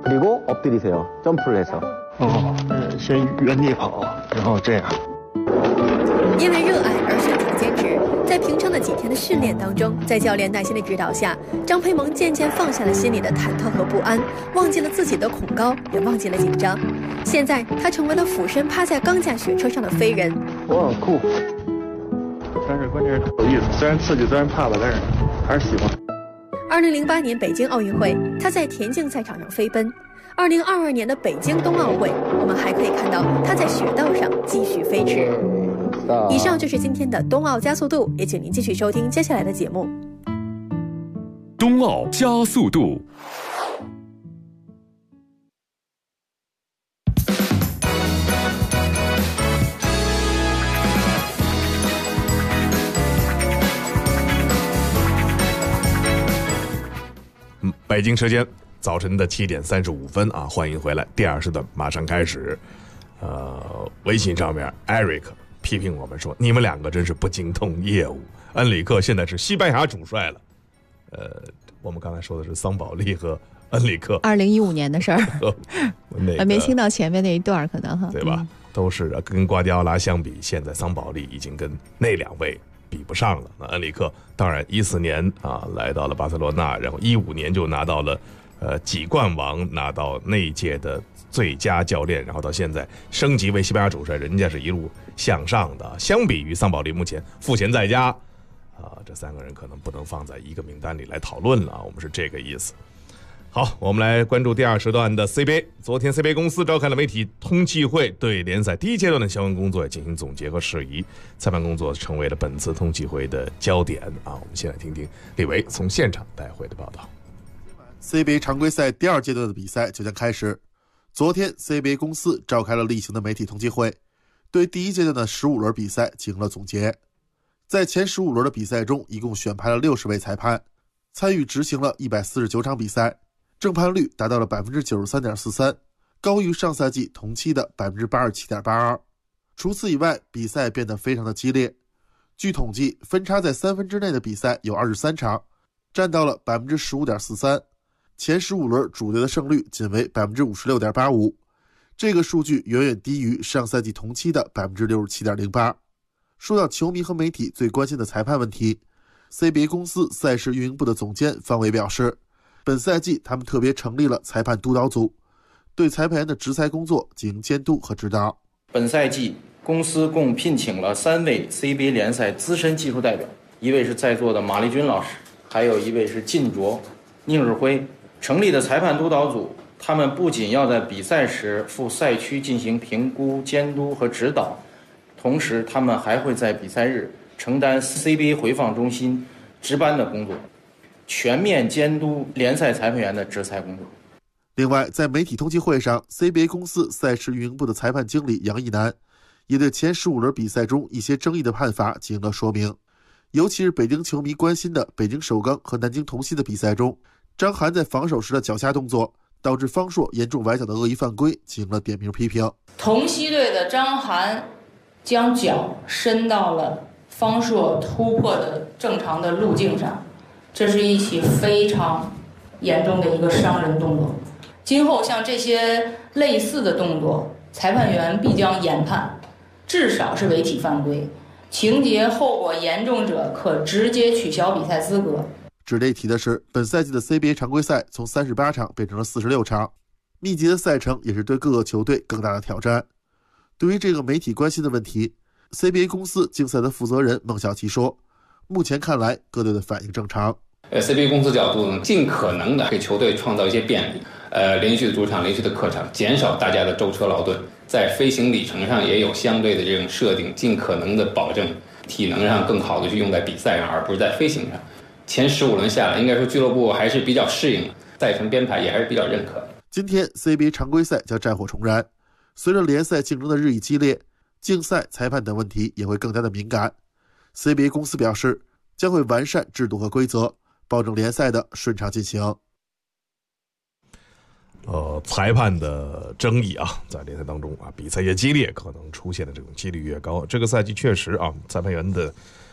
Speaker 2: 그리고 엎드리세요. 점프를 해서.先原地跑，然后这样。
Speaker 4: 因为热爱而选择坚持，在平常的几天的训练当中，在教练耐心的指导下，张培萌渐渐放下了心里的忐忑和不安，忘记了自己的恐高，也忘记了紧张。现在他成为了俯身趴在钢架雪车上的飞人。
Speaker 2: 我很酷，但是关键是有意思，虽然刺激，虽然怕吧，但是还是喜欢。
Speaker 4: 2008年北京奥运会，他在田径赛场上飞奔。2022年的北京冬奥会，我们还可以看到他在雪道上继续飞驰。以上就是今天的冬奥加速度，也请您继续收听接下来的节目。
Speaker 24: 冬奥加速度。
Speaker 5: 北京时间早晨的7点35分啊，欢迎回来，第二时段马上开始。微信上面 Eric 批评我们说，你们两个真是不精通业务。恩里克现在是西班牙主帅了。我们刚才说的是桑保利和恩里克
Speaker 6: 2015年的事儿，没听到前面那一段，可能哈，
Speaker 5: 对吧？都是跟瓜迪奥拉相比，现在桑保利已经跟那两位比不上了。那恩里克当然14年啊来到了巴塞罗那，然后15年就拿到了几冠王，拿到那一届的最佳教练，然后到现在升级为西班牙主帅，人家是一路向上的。相比于桑保利目前赋闲在家这三个人可能不能放在一个名单里来讨论了，我们是这个意思。好，我们来关注第二时段的 CBA。昨天 CBA 公司召开了媒体通气会，对联赛第一阶段的相关工作也进行总结和释疑，裁判工作成为了本次通气会的焦点啊。我们先来听听李维从现场带回的报道。
Speaker 7: CBA 常规赛第二阶段的比赛就将开始。昨天 CBA 公司召开了例行的媒体通气会，对第一阶段的15轮比赛进行了总结。在前15轮的比赛中，一共选派了60位裁判，参与执行了149场比赛，正判率达到了 93.43%， 高于上赛季同期的 87.82%。 除此以外，比赛变得非常的激烈。据统计，分差在3分之内的比赛有23场，占到了 15.43%。前15轮主队的胜率仅为 56.85%， 这个数据远远低于上赛季同期的 67.08%。 说到球迷和媒体最关心的裁判问题， CBA 公司赛事运营部的总监方伟表示，本赛季他们特别成立了裁判督导组，对裁判员的执裁工作进行监督和指导。
Speaker 8: 本赛季公司共聘请了3位 CBA 联赛资深技术代表，一位是在座的马立军老师，还有一位是靳卓、宁日辉。成立的裁判督导组，他们不仅要在比赛时赴赛区进行评估、监督和指导，同时他们还会在比赛日承担 CBA 回放中心值班的工作，全面监督联赛裁判员的执裁工作。
Speaker 7: 另外，在媒体通气会上， CBA 公司赛事运营部的裁判经理杨一南也对前15轮比赛中一些争议的判罚进行了说明，尤其是北京球迷关心的北京首钢和南京同曦的比赛中，张涵在防守时的脚下动作导致方硕严重崴脚的恶意犯规进行了点名批评。
Speaker 10: 同曦队的张涵将脚伸到了方硕突破的正常的路径上，这是一起非常严重的一个伤人动作。今后像这些类似的动作，裁判员必将严判，至少是违体犯规，情节后果严重者可直接取消比赛资格。
Speaker 7: 值得一提的是，本赛季的 CBA 常规赛从38场变成了46场，密集的赛程也是对各个球队更大的挑战。对于这个媒体关心的问题， CBA 公司竞赛的负责人孟小琪说，目前看来各队的反应正常。
Speaker 26: CBA 公司角度呢，尽可能的给球队创造一些便利，连续的主场、连续的客场，减少大家的舟车劳顿，在飞行里程上也有相对的这种设定，尽可能的保证体能上更好的去用在比赛上，而不是在飞行上。前15轮下来，应该说俱乐部还是比较适应，赛程编排也还是比较认可。
Speaker 7: 今天 CBA 常规赛将战火重燃，随着联赛竞争的日益激烈，竞赛、裁判等问题也会更加的敏感。CBA 公司表示，将会完善制度和规则，保证联赛的顺畅进行。
Speaker 5: 裁判的争议啊，在联赛当中啊，比赛越激烈，可能出现的这种几率越高。这个赛季确实啊，裁判员的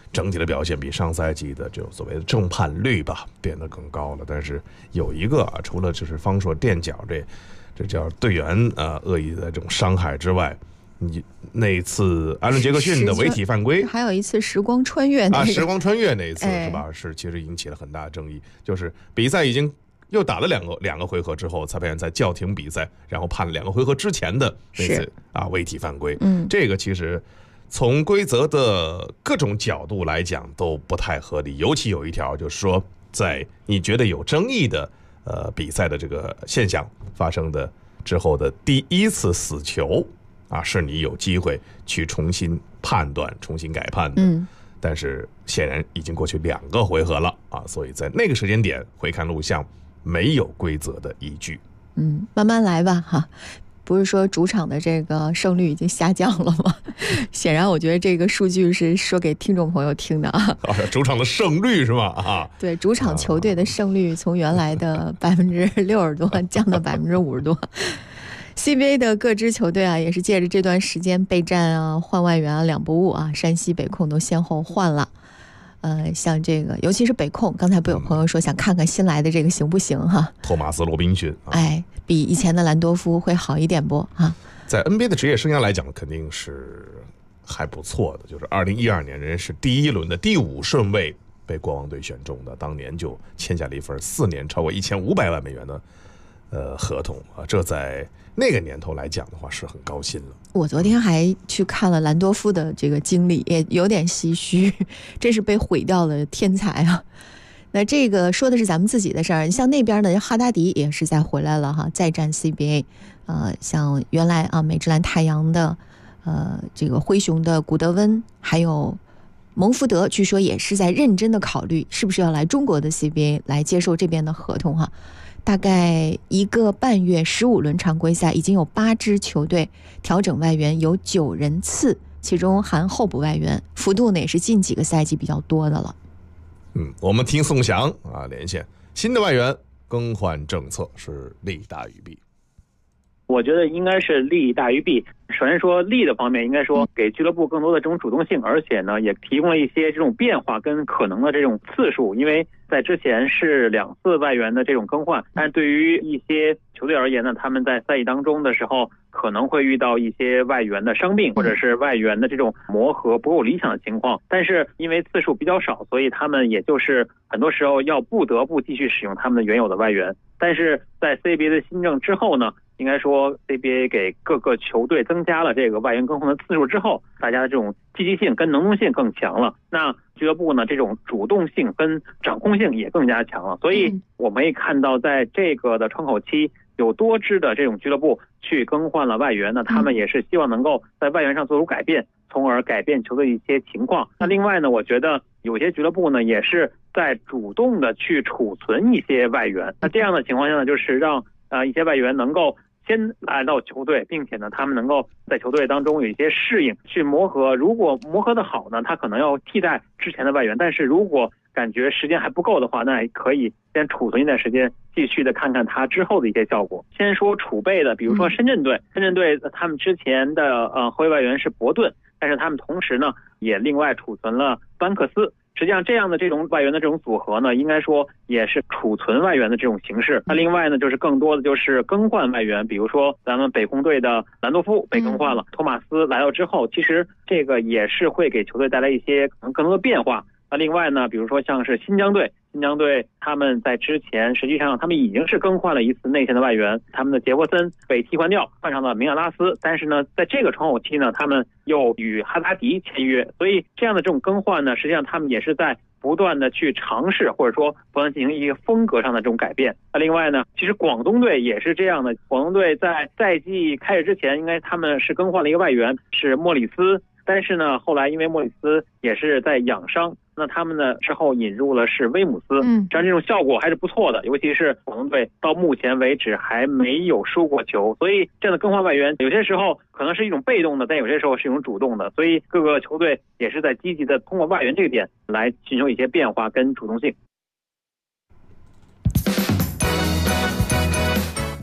Speaker 5: 整体的表现比上赛季的就所谓的正判率吧变得更高了。但是有一个除了就是方硕垫脚这叫队员恶意的这种伤害之外，你那一次艾伦杰克逊的违体犯规，
Speaker 6: 还有一次时光穿越
Speaker 5: 时光穿越那一次是吧？是其实引起了很大的争议，就是比赛已经又打了两个回合之后，裁判员才叫停比赛，然后判了2个回合之前的那次违体犯规。这个其实从规则的各种角度来讲都不太合理，尤其有一条就是说，在你觉得有争议的比赛的这个现象发生的之后的第一次死球是你有机会去重新判断、重新改判的。但是显然已经过去2个回合了所以在那个时间点回看录像没有规则的依据。
Speaker 6: 慢慢来吧哈。不是说主场的这个胜率已经下降了吗？显然我觉得这个数据是说给听众朋友听的
Speaker 5: 主场的胜率是吧？
Speaker 6: 对，主场球队的胜率从原来的60%多降到50%多。CBA 的各支球队也是借着这段时间备战换外援2不误山西北控都先后换了。像这个尤其是北控，刚才不有朋友说想看看新来的这个行不行哈？
Speaker 5: 托马斯·罗宾逊
Speaker 6: 比以前的兰多夫会好一点不
Speaker 5: 在 NBA 的职业生涯来讲肯定是还不错的，就是2012年人是第1轮的第5顺位被国王队选中的，当年就签下了一份4年超过1500万美元的合同这在那个年头来讲的话是很高薪了。
Speaker 6: 我昨天还去看了兰多夫的这个经历，也有点唏嘘，这是被毁掉的天才那这个说的是咱们自己的事儿，像那边的哈达迪也是再回来了再战 CBA。像原来美职篮太阳的这个灰熊的古德温还有蒙福德，据说也是在认真的考虑是不是要来中国的 CBA 来接受这边的合同大概1个半月15轮常规赛已经有8支球队调整外援，有9人次，其中含候补外援，幅度呢也是近几个赛季比较多的了。
Speaker 5: 我们听宋翔连线，新的外援更换政策是利大于弊。
Speaker 11: 我觉得应该是利大于弊。首先说利的方面，应该说给俱乐部更多的这种主动性，而且呢也提供了一些这种变化跟可能的这种次数。因为在之前是2次外援的这种更换，但是对于一些球队而言呢，他们在赛季当中的时候可能会遇到一些外援的伤病，或者是外援的这种磨合不够理想的情况。但是因为次数比较少，所以他们也就是很多时候要不得不继续使用他们的原有的外援。但是在 CBA 的新政之后呢，应该说 CBA 给各个球队增加了这个外援更换的次数之后，大家的这种积极性跟能动性更强了，那俱乐部呢这种主动性跟掌控性也更加强了。所以我们也看到在这个的窗口期有多支的这种俱乐部去更换了外援，那他们也是希望能够在外援上做出改变，从而改变球队一些情况。那另外呢，我觉得有些俱乐部呢也是在主动的去储存一些外援，那这样的情况下呢，就是让一些外援能够先来到球队，并且呢他们能够在球队当中有一些适应，去磨合。如果磨合的好呢，他可能要替代之前的外援，但是如果感觉时间还不够的话，那也可以先储存一段时间，继续的看看他之后的一些效果。先说储备的，比如说深圳队他们之前的后卫外援是伯顿，但是他们同时呢也另外储存了班克斯。实际上这样的这种外援的这种组合呢，应该说也是储存外援的这种形式。那另外呢，就是更多的就是更换外援，比如说咱们北控队的兰多夫被更换了，托马斯来到之后，其实这个也是会给球队带来一些可能更多的变化。那另外呢，比如说像是新疆队他们在之前实际上他们已经是更换了一次内线的外援，他们的杰弗森被替换掉，换上了明亚拉斯，但是呢在这个窗口期呢，他们又与哈达迪签约，所以这样的这种更换呢，实际上他们也是在不断的去尝试，或者说不断进行一个风格上的这种改变。那另外呢，其实广东队也是这样的，广东队在赛季开始之前，应该他们是更换了一个外援，是莫里斯，但是呢后来因为莫里斯也是在养伤，那他们呢之后引入了是威姆斯，这样这种效果还是不错的，尤其是广东队到目前为止还没有输过球，所以这样的更换外援有些时候可能是一种被动的，但有些时候是一种主动的，所以各个球队也是在积极的通过外援这个点来寻求一些变化跟主动性。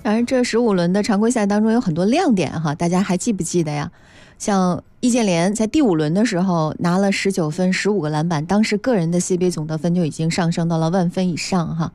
Speaker 6: 当然，这15轮的常规赛当中有很多亮点哈，大家还记不记得呀？像易建联在第5轮的时候拿了19分，15个篮板，当时个人的 CBA 总得分就已经上升到了10000分以上哈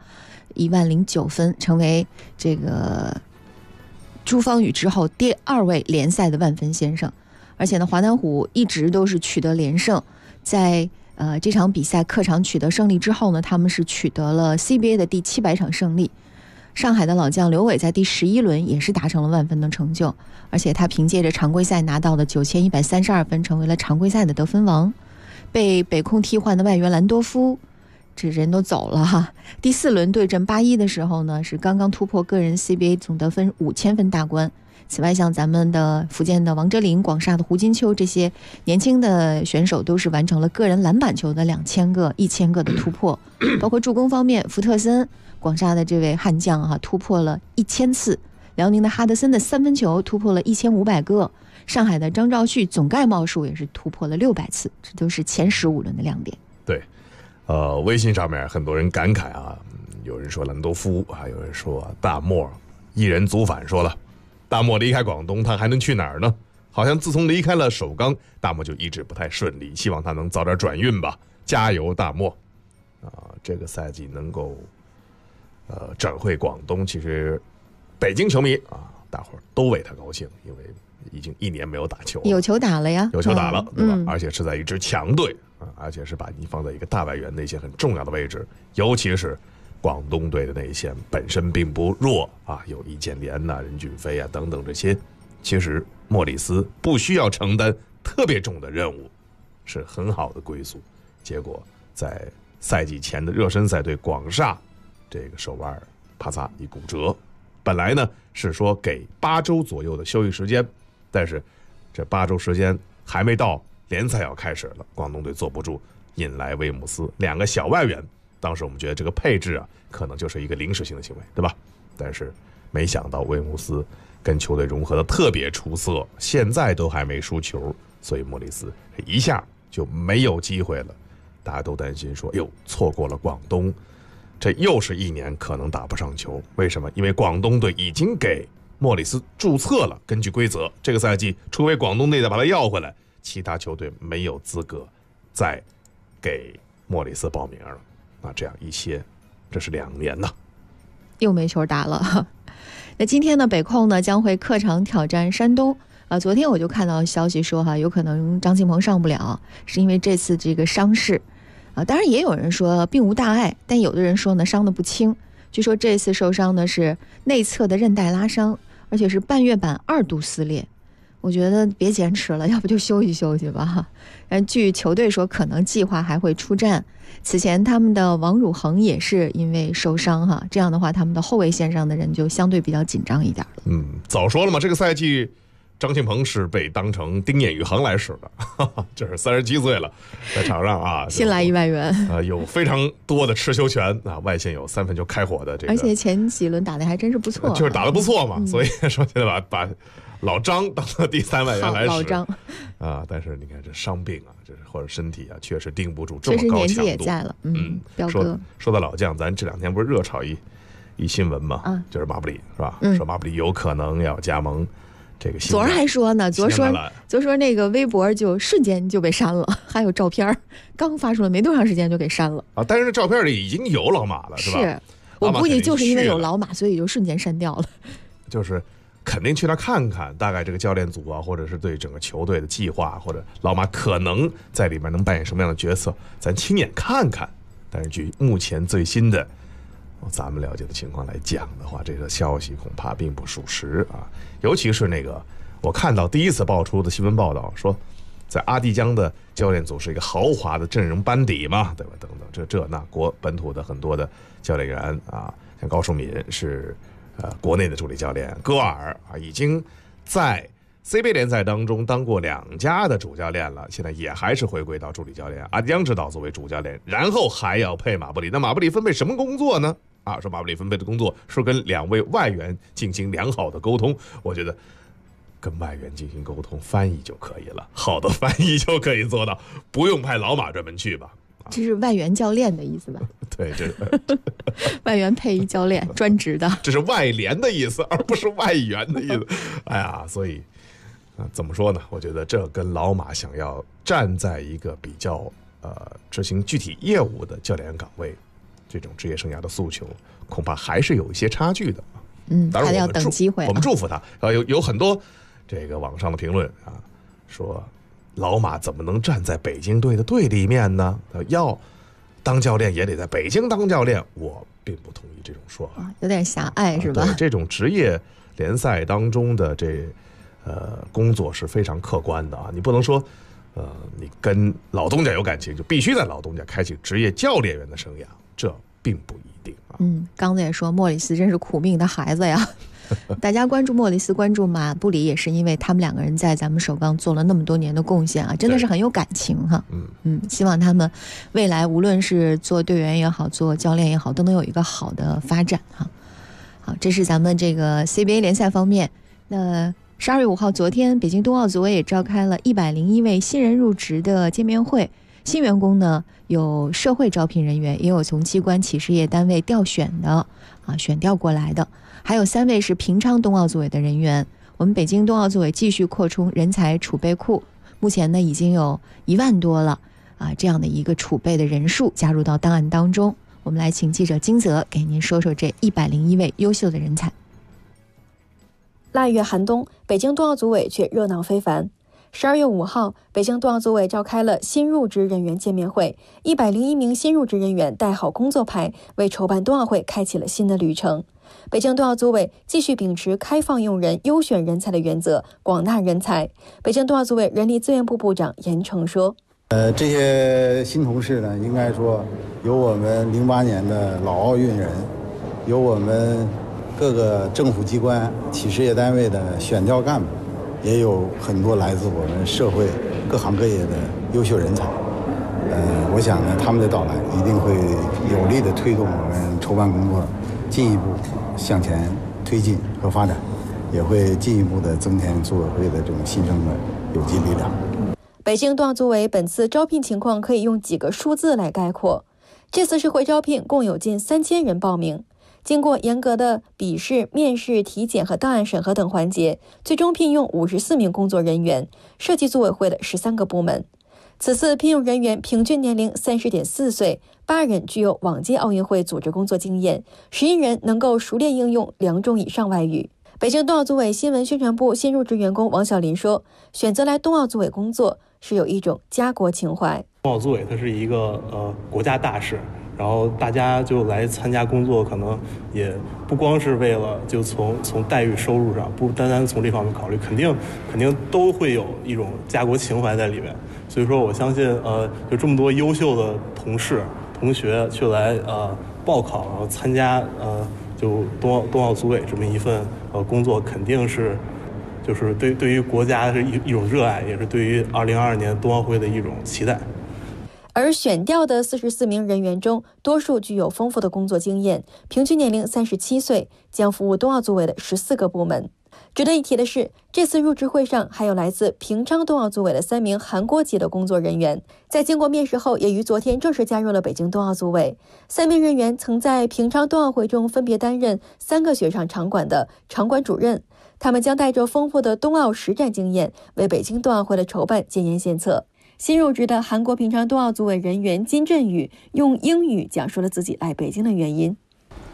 Speaker 6: ，10009分，成为这个朱芳雨之后第2位联赛的10000分先生。而且呢，华南虎一直都是取得连胜，在这场比赛客场取得胜利之后呢，他们是取得了 CBA 的第700场胜利。上海的老将刘伟在第11轮也是达成了10000分的成就，而且他凭借着常规赛拿到的9132分，成为了常规赛的得分王。被北控替换的外援兰多夫，这人都走了哈。第4轮对阵81的时候呢，是刚刚突破个人 CBA 总得分5000分大关。此外，像咱们的福建的王哲林、广厦的胡金秋这些年轻的选手，都是完成了个人篮板球的2000个、1000个的突破。包括助攻方面，福特森，广厦的这位悍将哈，突破了1000次；辽宁的哈德森的3分球突破了1500个；上海的张兆旭总盖帽数也是突破了600次，这都是前15轮的亮点。
Speaker 5: 对，微信上面很多人感慨啊，有人说兰多夫啊，有人说大漠，一人族反说了。大漠离开广东，他还能去哪儿呢？好像自从离开了首钢，大漠就一直不太顺利，希望他能早点转运吧。加油，大漠！这个赛季能够转会广东，其实北京球迷啊，大伙儿都为他高兴，因为已经1年没有打球了，
Speaker 6: 有球打了呀，
Speaker 5: 有球打了，对吧？而且是在一支强队啊，而且是把你放在一个大外援的一些很重要的位置，尤其是广东队的内线本身并不弱啊，有易建联呐、任骏飞啊等等这些，其实莫里斯不需要承担特别重的任务，是很好的归宿。结果在赛季前的热身赛对广厦，这个手腕啪嚓一骨折，本来呢是说给8周左右的休息时间，但是这8周时间还没到，联赛要开始了，广东队坐不住，引来威姆斯2个小外援。当时我们觉得这个配置啊，可能就是一个临时性的行为，对吧？但是没想到威姆斯跟球队融合的特别出色，现在都还没输球，所以莫里斯一下就没有机会了。大家都担心说，哟，错过了广东，这又是1年可能打不上球。为什么？因为广东队已经给莫里斯注册了，根据规则，这个赛季除非广东队再把他要回来，其他球队没有资格再给莫里斯报名了。那这样一歇，这是2年呐，
Speaker 6: 又没球打了。那今天呢，北控呢将会客场挑战山东。昨天我就看到消息说有可能张庆鹏上不了，是因为这次这个伤势。当然也有人说并无大碍，但有的人说呢伤得不轻。据说这次受伤呢是内侧的韧带拉伤，而且是半月板2度撕裂。我觉得别坚持了，要不就休息休息吧。据球队说，可能计划还会出战。此前他们的王汝恒也是因为受伤哈，这样的话他们的后卫线上的人就相对比较紧张一点了。
Speaker 5: 早说了嘛，这个赛季张庆鹏是被当成丁彦雨航来使的，这是37岁了，在场上啊，
Speaker 6: 新来1外援，
Speaker 5: 有非常多的持球权啊，外线有3分球开火的这个，
Speaker 6: 而且前几轮打的还真是不错，
Speaker 5: 就是打得不错嘛，所以说现在把老张当了第3外援来使，
Speaker 6: 老张
Speaker 5: 啊，但是你看这伤病啊，这或者身体啊，确实顶不住这么高强度，
Speaker 6: 确实年纪也在了，彪哥。
Speaker 5: 说到老将，咱这2天不是热炒一新闻嘛，就是马布里是吧？说马布里有可能要加盟这个新。
Speaker 6: 昨儿还说呢，昨说那个微博就瞬间就被删了，还有照片刚发出来没多长时间就给删了
Speaker 5: 啊！但是这照片里已经有老马了，是吧？
Speaker 6: 是，我估计就是因为有老马，所以就瞬间删掉了。
Speaker 5: 就是肯定去那看看，大概这个教练组啊，或者是对整个球队的计划，或者老马可能在里面能扮演什么样的角色，咱亲眼看看。但是据目前最新的咱们了解的情况来讲的话，这个消息恐怕并不属实啊。尤其是那个我看到第一次爆出的新闻报道说，在阿迪江的教练组是一个豪华的阵容班底嘛，对吧？等等，这那本土的很多的教练员啊，像高树敏是国内的助理教练，戈尔啊已经在 CBA 联赛当中当过2家的主教练了，现在也还是回归到助理教练，阿迪江指导作为主教练，然后还要配马布里。那马布里分配什么工作呢？说马布里分配的工作是跟2位外援进行良好的沟通，我觉得跟外援进行沟通，翻译就可以了，好的翻译就可以做到，不用派老马专门去吧。
Speaker 6: 这是外援教练的意思吧？
Speaker 5: 对，这
Speaker 6: 外援配一教练，专职的。
Speaker 5: 这是外联的意思，而不是外援的意思。哎呀，所以怎么说呢？我觉得这跟老马想要站在一个比较执行具体业务的教练员岗位这种职业生涯的诉求，恐怕还是有一些差距的。当然
Speaker 6: 还要等机会。
Speaker 5: 我们祝福他。有很多这个网上的评论啊，说老马怎么能站在北京队的对立面呢？要当教练也得在北京当教练，我并不同意这种说法，
Speaker 6: 有点狭隘是吧？
Speaker 5: 对，这种职业联赛当中的工作是非常客观的啊，你不能说你跟老东家有感情，就必须在老东家开启职业教练员的生涯，这并不一定啊。
Speaker 6: 刚才也说莫里斯真是苦命的孩子呀。大家关注莫里斯，关注马布里，也是因为他们两个人在咱们首钢做了那么多年的贡献啊，真的是很有感情哈。希望他们未来无论是做队员也好，做教练也好，都能有一个好的发展哈。好，这是咱们这个 CBA 联赛方面。那12月5号，昨天北京冬奥组委也召开了101位新人入职的见面会。新员工呢，有社会招聘人员，也有从机关企事业单位调选的选调过来的，还有3位是平昌冬奥组委的人员。我们北京冬奥组委继续扩充人才储备库，目前呢已经有1万多了这样的一个储备的人数加入到档案当中。我们来请记者金泽给您说说这101位优秀的人才。
Speaker 12: 腊月寒冬，北京冬奥组委却热闹非凡。12月5号，北京冬奥组委召开了新入职人员见面会，101名新入职人员带好工作牌，为筹办冬奥会开启了新的旅程。北京冬奥组委继续秉持开放用人、优选人才的原则，广纳人才。北京冬奥组委人力资源部部长严成说：“
Speaker 13: 这些新同事呢，应该说有我们08年的老奥运人，有我们各个政府机关、企事业单位的选调干部。”也有很多来自我们社会各行各业的优秀人才，我想呢，他们的到来一定会有力的推动我们筹办工作进一步向前推进和发展，也会进一步的增添组委会的这种新生的有机力量。
Speaker 12: 北京冬奥组委本次招聘情况可以用几个数字来概括：这次社会招聘共有近3000人报名。经过严格的笔试、面试、体检和档案审核等环节，最终聘用54名工作人员，涉及组委会的13个部门。此次聘用人员平均年龄30.4岁，8人具有往届奥运会组织工作经验，11人能够熟练应用2种以上外语。北京冬奥组委新闻宣传部新入职员工王小林说：“选择来冬奥组委工作是有一种家国情怀。
Speaker 14: 冬奥组委它是一个国家大事。”然后大家就来参加工作，可能也不光是为了就从待遇收入上，不单单从这方面考虑，肯定都会有一种家国情怀在里面。所以说我相信有这么多优秀的同学去来报考，然后参加就冬奥组委这么一份工作，肯定是就是对于国家的一种热爱，也是对于2022年冬奥会的一种期待。
Speaker 12: 而选调的44名人员中，多数具有丰富的工作经验，平均年龄37岁，将服务冬奥组委的14个部门。值得一提的是，这次入职会上还有来自平昌冬奥组委的3名韩国籍的工作人员，在经过面试后，也于昨天正式加入了北京冬奥组委。3名人员曾在平昌冬奥会中分别担任3个雪上场馆的场馆主任，他们将带着丰富的冬奥实战经验，为北京冬奥会的筹办建言献策。新入职的韩国平昌冬奥组委人员金振宇用英语讲述了自己来北京的原因。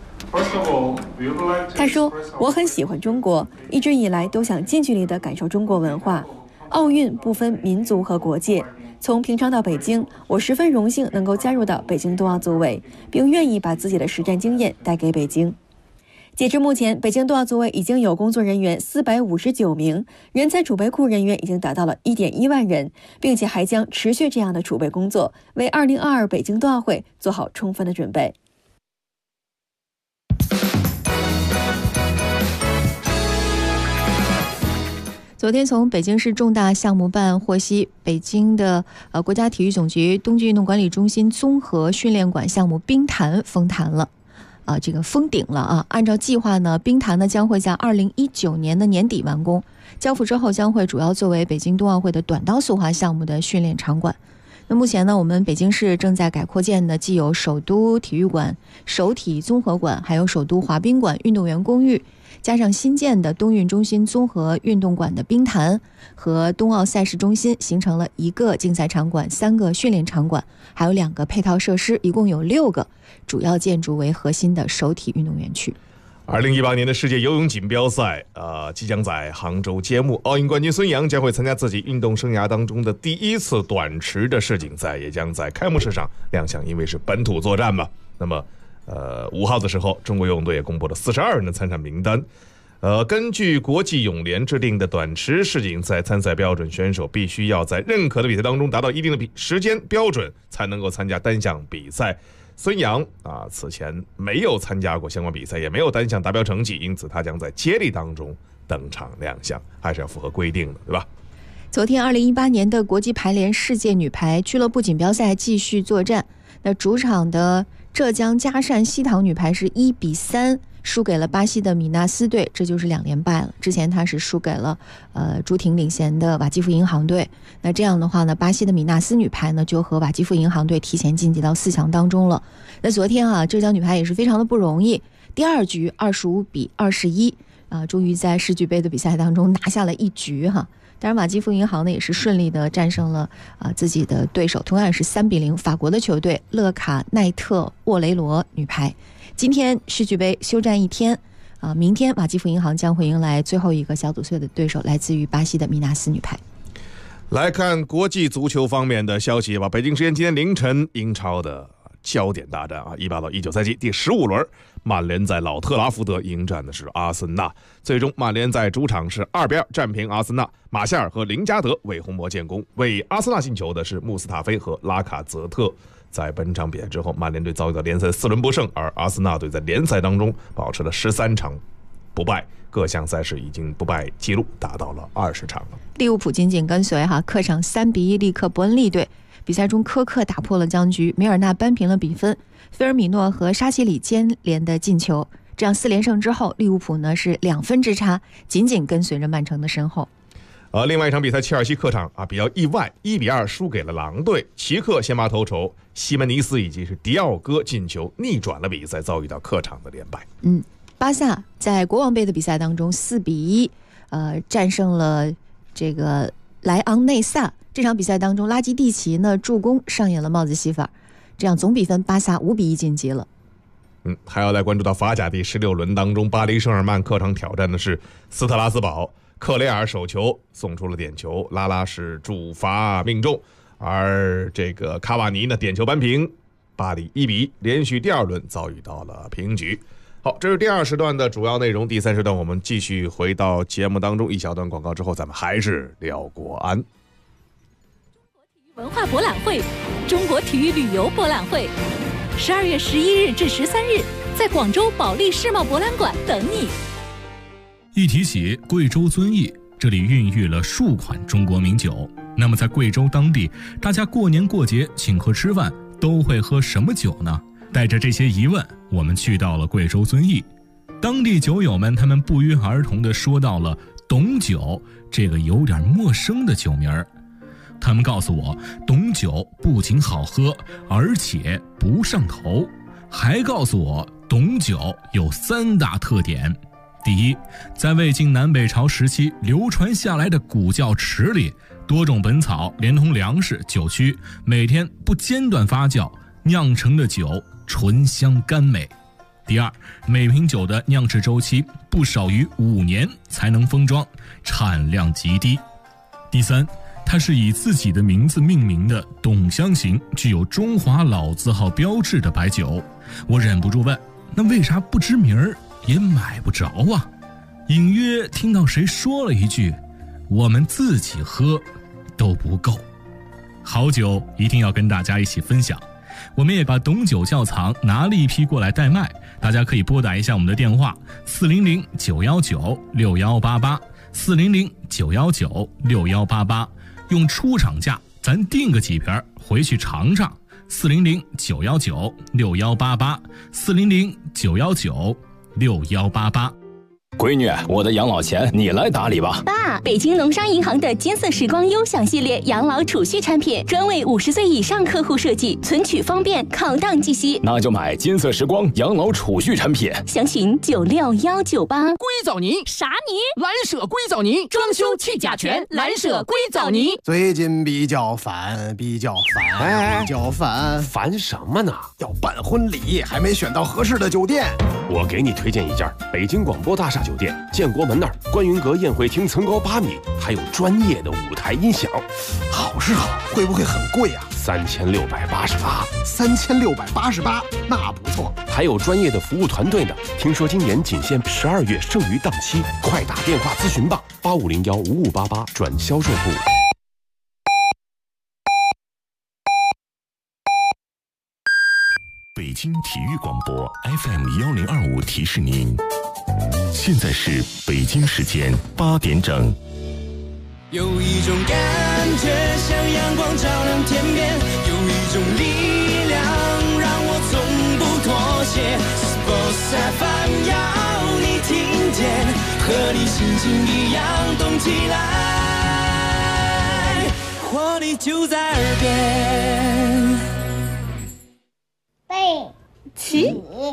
Speaker 12: 他说：“我很喜欢中国，一直以来都想近距离地感受中国文化。奥运不分民族和国界，从平昌到北京，我十分荣幸能够加入到北京冬奥组委，并愿意把自己的实战经验带给北京。”截至目前，北京冬奥组委已经有工作人员459名，人才储备库人员已经达到了1.1万人，并且还将持续这样的储备工作，为2022北京冬奥会做好充分的准备。
Speaker 6: 昨天从北京市重大项目办获悉，北京的国家体育总局冬季运动管理中心综合训练馆项目冰坛封坛了。这个封顶了啊！按照计划呢，冰坛呢将会在2019年的年底完工，交付之后将会主要作为北京冬奥会的短道速滑项目的训练场馆。 那目前呢，我们北京市正在改扩建的既有首都体育馆、首体综合馆，还有首都滑冰馆、运动员公寓，加上新建的冬运中心综合运动馆的冰坛和冬奥赛事中心，形成了1个竞赛场馆、3个训练场馆，还有2个配套设施，一共有6个主要建筑为核心的首体运动园区。
Speaker 5: 2018年的世界游泳锦标赛即将在杭州揭幕，奥运冠军孙杨将会参加自己运动生涯当中的第1次短池的世锦赛，也将在开幕式上亮相，因为是本土作战嘛。那么5号的时候，中国游泳队也公布了42人的参赛名单。根据国际泳联制定的短池世锦赛参赛标准，选手必须要在认可的比赛当中达到一定的时间标准，才能够参加单项比赛。孙杨此前没有参加过相关比赛，也没有单项达标成绩，因此他将在接力当中登场亮相，还是要符合规定的，对吧？
Speaker 6: 昨天2018年的国际排联世界女排俱乐部锦标赛继续作战，那主场的浙江嘉善西塘女排是1-3输给了巴西的米纳斯队，这就是2连败了。之前他是输给了朱婷领衔的瓦基弗银行队。那这样的话呢，巴西的米纳斯女排呢就和瓦基弗银行队提前晋级到4强当中了。那昨天浙江女排也是非常的不容易，第2局25-21终于在世俱杯的比赛当中拿下了1局哈。当然瓦基弗银行呢也是顺利的战胜了自己的对手，同样是3-0法国的球队勒卡奈特沃雷罗女排。今天世俱杯休战1天明天瓦基弗银行将会迎来最后一个小组赛的对手，来自于巴西的米纳斯女排。
Speaker 5: 来看国际足球方面的消息吧。北京时间今天凌晨，英超的焦点大战18到19赛季第15轮，曼联在老特拉福德迎战的是阿森纳，最终曼联在主场是2-2战平阿森纳，马夏尔和林加德为红魔建功，为阿森纳进球的是穆斯塔菲和拉卡泽特。在本场比赛之后，曼联队遭遇到联赛4轮不胜，而阿森纳队在联赛当中保持了13场不败，各项赛事已经不败纪录达到了20场了。
Speaker 6: 利物浦紧紧跟随客场3-1力克伯恩利队。比赛中科克打破了僵局，米尔纳扳平了比分，菲尔米诺和沙奇里接连的进球，这样4连胜之后，利物浦呢是2分之差，紧紧跟随着曼城的身后。
Speaker 5: 另外一场比赛，切尔西客场比较意外1-2输给了狼队，齐克先发投球，西门尼斯以及是迪奥戈进球，逆转了比赛，遭遇到客场的连败。
Speaker 6: 巴萨在国王杯的比赛当中4-1战胜了这个莱昂内萨。这场比赛当中，拉基蒂奇呢助攻上演了帽子戏法，这样总比分巴萨5-1晋级了。
Speaker 5: 还要来关注到法甲第16轮当中，巴黎圣日耳曼客场挑战的是斯特拉斯堡，克雷尔手球送出了点球，拉拉是主罚命中，而这个卡瓦尼呢点球扳平，巴黎1-1，连续第2轮遭遇到了平局。好，这是第2时段的主要内容。第3时段我们继续回到节目当中，一小段广告之后，咱们还是聊国安。
Speaker 9: 文化博览会，中国体育旅游博览会，12月11日至13日，在广州保利世贸博览馆等你。
Speaker 3: 一提起贵州遵义，这里孕育了数款中国名酒。那么在贵州当地，大家过年过节请客吃饭都会喝什么酒呢？带着这些疑问，我们去到了贵州遵义。当地酒友们他们不约而同地说到了董酒这个有点陌生的酒名儿。他们告诉我，董酒不仅好喝，而且不上头，还告诉我董酒有3大特点。第一，在魏晋南北朝时期流传下来的古窖池里，多种本草连同粮食、酒曲，每天不间断发酵，酿成的酒醇香甘美。第二，每瓶酒的酿制周期不少于5年才能封装，产量极低。第三，它是以自己的名字命名的董香型，具有中华老字号标志的白酒。我忍不住问，那为啥不知名儿也买不着啊？隐约听到谁说了一句，我们自己喝都不够。好酒一定要跟大家一起分享，我们也把董酒窖藏拿了一批过来代卖，大家可以拨打一下我们的电话400-919-6188 400-919-6188，用出厂价咱订个几瓶回去尝尝。400-919-6188 400-919-6188。
Speaker 15: 闺女，我的养老钱你来打理吧。
Speaker 16: 爸，北京农商银行的金色时光优享系列养老储蓄产品，专为50岁以上客户设计，存取方便，抗荡计息。
Speaker 15: 那就买金色时光养老储蓄产品，
Speaker 16: 详询96198。
Speaker 17: 硅藻泥
Speaker 16: 啥泥？
Speaker 17: 蓝舍硅藻泥，装修去甲醛，蓝舍硅藻泥。
Speaker 18: 最近比较烦，
Speaker 19: 烦什么呢？
Speaker 18: 要办婚礼，还没选到合适的酒店。
Speaker 19: 我给你推荐一家北京广播大厦酒店，建国门那儿观云阁宴会厅层高8米，还有专业的舞台音响。
Speaker 18: 好是好，会不会很贵啊
Speaker 19: ？3688。
Speaker 18: 3688，那不错。
Speaker 19: 还有专业的服务团队呢。听说今年仅限12月剩余档期，快打电话咨询吧，85015588转销售部。
Speaker 1: 北京体育广播 FM1025提示您，现在是北京时间8点整。
Speaker 20: 有一种感觉像阳光照亮天边，有一种力量让我从不妥协。Sports FM 要你听见，和你心情一样动起来，活力就在耳边。
Speaker 27: 起，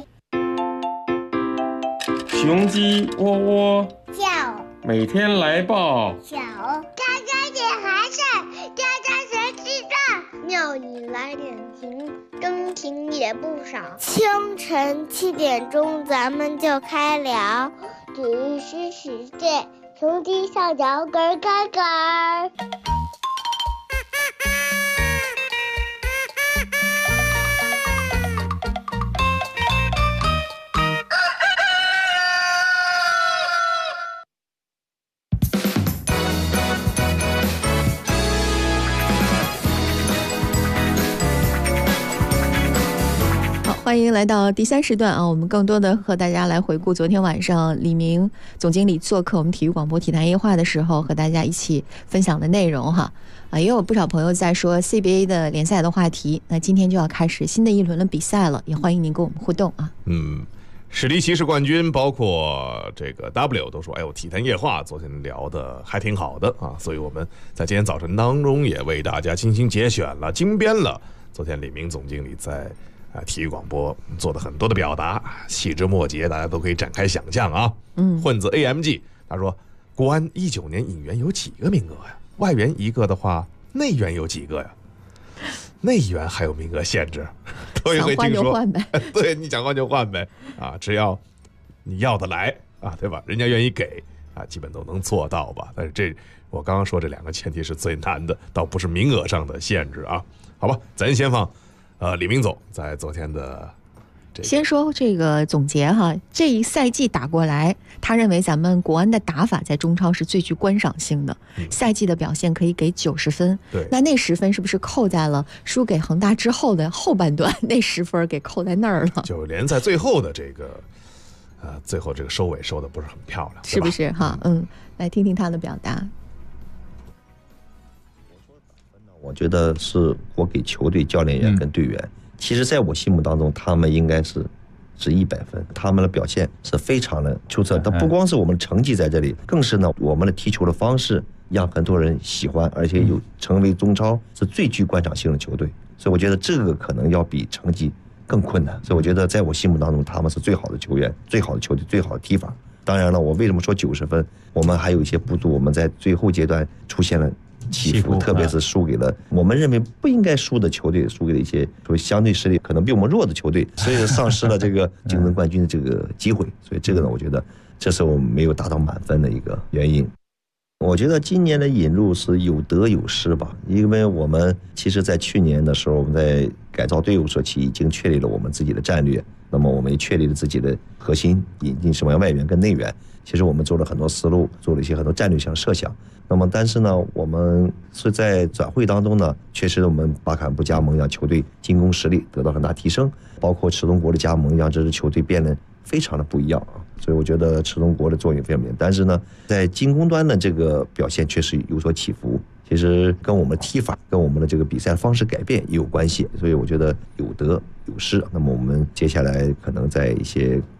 Speaker 28: 雄鸡喔喔
Speaker 27: 叫，
Speaker 28: 每天来报
Speaker 27: 小，家家点寒碜，家家谁知道？鸟语来点停，中庭也不少。清晨7点钟，咱们就开聊，举世世界，雄鸡上脚咯咯咯。
Speaker 6: 欢迎来到第3时段啊！我们更多的和大家来回顾昨天晚上李明总经理做客我们体育广播体坛夜话的时候，和大家一起分享的内容哈。也有不少朋友在说 CBA 的联赛的话题。那今天就要开始新的一轮的比赛了，也欢迎您跟我们互动啊。
Speaker 5: 史迪骑士冠军，包括这个 W 都说，哎呦，体坛夜话昨天聊的还挺好的啊，所以我们在今天早晨当中也为大家精心节选了、精编了昨天李明总经理在体育广播做的很多的表达，细枝末节，大家都可以展开想象啊。混子 AMG 他说，国安19年引援有几个名额呀？外援1个的话，内援有几个呀？内援还有名额限制，头一回听说。想换就换呗。对，你想换就换呗啊，只要你要得来啊，对吧？人家愿意给啊，基本都能做到吧。但是我刚刚说这2个前提是最难的，倒不是名额上的限制啊。好吧，咱先放李明总在昨天的
Speaker 6: 先说这个总结哈，这一赛季打过来，他认为咱们国安的打法在中超是最具观赏性的，赛季的表现可以给90分。
Speaker 5: 对，
Speaker 6: 那10分是不是扣在了输给恒大之后的后半段？那10分给扣在那儿了。
Speaker 5: 就联赛最后的这个最后这个收尾收的不是很漂亮，
Speaker 6: 是不是哈？来听听他的表达。
Speaker 29: 我觉得是我给球队教练员跟队员，其实在我心目当中他们应该是100分，他们的表现是非常的出色。但不光是我们的成绩在这里，更是呢我们的踢球的方式让很多人喜欢，而且有成为中超是最具观赏性的球队。所以我觉得这个可能要比成绩更困难。所以我觉得在我心目当中他们是最好的球员、最好的球队、最好的踢法。当然了，我为什么说90分？我们还有一些不足，我们在最后阶段出现了起伏，特别是输给了我们认为不应该输的球队，输给了一些相对实力可能比我们弱的球队，所以丧失了这个竞争冠军的这个机会。所以这个呢，我觉得这是我们没有达到满分的一个原因。我觉得今年的引入是有得有失吧，因为我们其实在去年的时候，我们在改造队伍时期已经确立了我们自己的战略，那么我们也确立了自己的核心，引进什么样外援跟内援。其实我们做了很多思路，做了一些很多战略上的设想。那么但是呢，我们是在转会当中呢，确实我们巴坎布加盟让球队进攻实力得到很大提升，包括池东国的加盟让这支球队变得非常的不一样啊。所以我觉得池东国的作用非常明显，但是呢，在进攻端的这个表现确实有所起伏，其实跟我们踢法、跟我们的这个比赛方式改变也有关系。所以我觉得有得有失。那么我们接下来可能在一些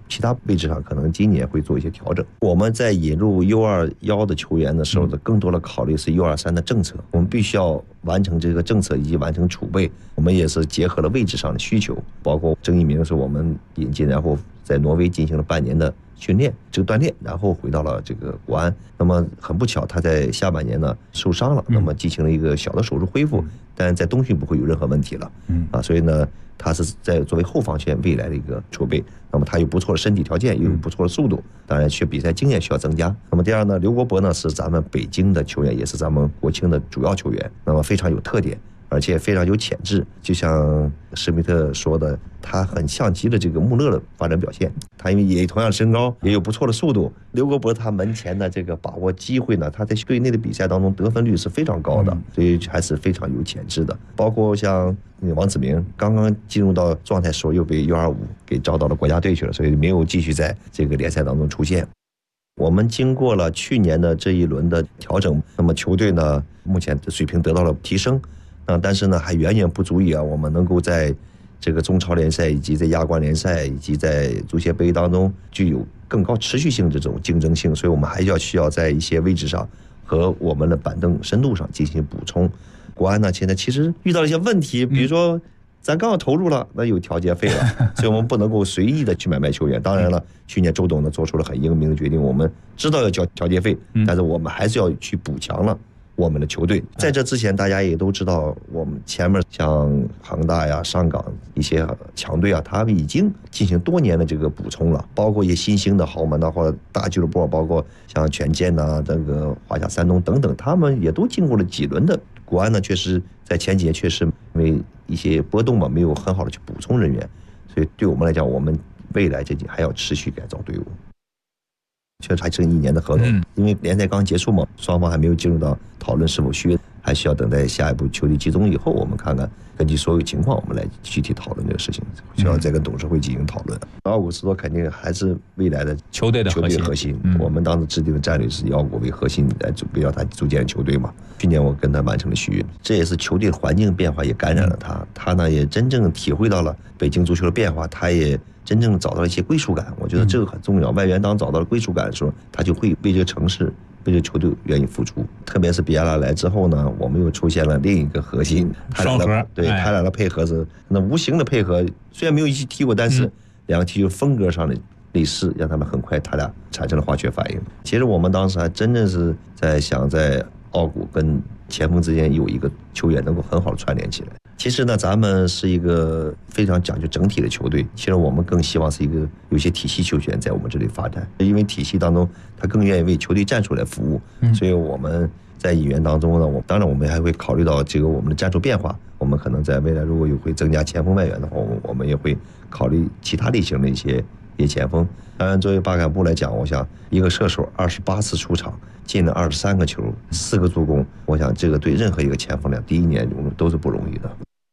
Speaker 29: 其他位置上可能今年会做一些调整。我们在引入 U21的球员的时候，更多的考虑是 U23的政策，我们必须要完成这个政策以及完成储备。我们也是结合了位置上的需求，包括郑一鸣是我们引进，然后在挪威进行了半年的训练，这个锻炼，然后回到了这个国安。那么很不巧，他在下半年呢受伤了，那么进行了一个小的手术恢复，但在冬训不会有任何问题了。所以呢，他是在作为后防线未来的一个储备。那么他有不错的身体条件，又有不错的速度，当然比赛经验需要增加。那么第二呢，刘国博呢是咱们北京的球员，也是咱们国青的主要球员，那么非常有特点，而且非常有潜质。就像施密特说的，他很像极了这个穆勒的发展表现。他因为也同样身高，也有不错的速度。刘国博他门前的这个把握机会呢，他在队内的比赛当中得分率是非常高的，所以还是非常有潜质的。包括像王子明刚刚进入到状态时候，又被U25给招到了国家队去了，所以没有继续在这个联赛当中出现。我们经过了去年的这一轮的调整，那么球队呢目前的水平得到了提升，但是呢还远远不足以我们能够在这个中超联赛以及在亚冠联赛以及在足协杯当中具有更高持续性的这种竞争性，所以我们还需要在一些位置上和我们的板凳深度上进行补充。国安呢现在其实遇到了一些问题，比如说咱刚要投入了，那有调节费了，所以我们不能够随意的去买卖球员。当然了，去年周董呢做出了很英明的决定，我们知道要交调节费，但是我们还是要去补强了我们的球队。在这之前，大家也都知道，我们前面像恒大呀、上港一些强队啊，他们已经进行多年的这个补充了，包括一些新兴的豪门呐，或者大俱乐部，包括像权健呐、这个华夏山东等等，他们也都经过了几轮的。国安呢，确实在前几年确实因为一些波动嘛，没有很好的去补充人员，所以对我们来讲，我们未来这还要持续改造队伍。确实还剩1年的合同，因为联赛刚结束嘛，双方还没有进入到讨论是否续约，还需要等待下一步球队集中以后，我们看看根据所有情况，我们来具体讨论这个事情，需要再跟董事会进行讨论。奥古斯托肯定还是未来的
Speaker 2: 球队的
Speaker 29: 核心。我们当时制定的战略是以奥古为核心来围绕他组建球队嘛。去年我跟他完成了续约，这也是球队环境变化也感染了他，他呢也真正体会到了北京足球的变化，他也真正找到了一些归属感。我觉得这个很重要。外援当找到了归属感的时候，他就会为这个城市、为这个球队愿意付出。特别是比亚拉来之后呢，我们又出现了另一个核心，
Speaker 2: 双核。
Speaker 29: 对，他俩的配合是那无形的配合，虽然没有一起踢过，但是两个踢球风格上的类似，让他们很快他俩产生了化学反应。其实我们当时还真的是在想，在奥古跟前锋之间有一个球员能够很好的串联起来。其实呢，咱们是一个非常讲究整体的球队，其实我们更希望是一个有些体系球员在我们这里发展，因为体系当中他更愿意为球队战术来服务，所以我们在引援当中呢，当然我们还会考虑到这个我们的战术变化，我们可能在未来如果有会增加前锋外援的话，我们也会考虑其他类型的一些前锋。当然作为巴坎布来讲，我想一个射手28次出场，进了23个球，4个助攻，我想这个对任何一个前锋来第一年都是不容易的。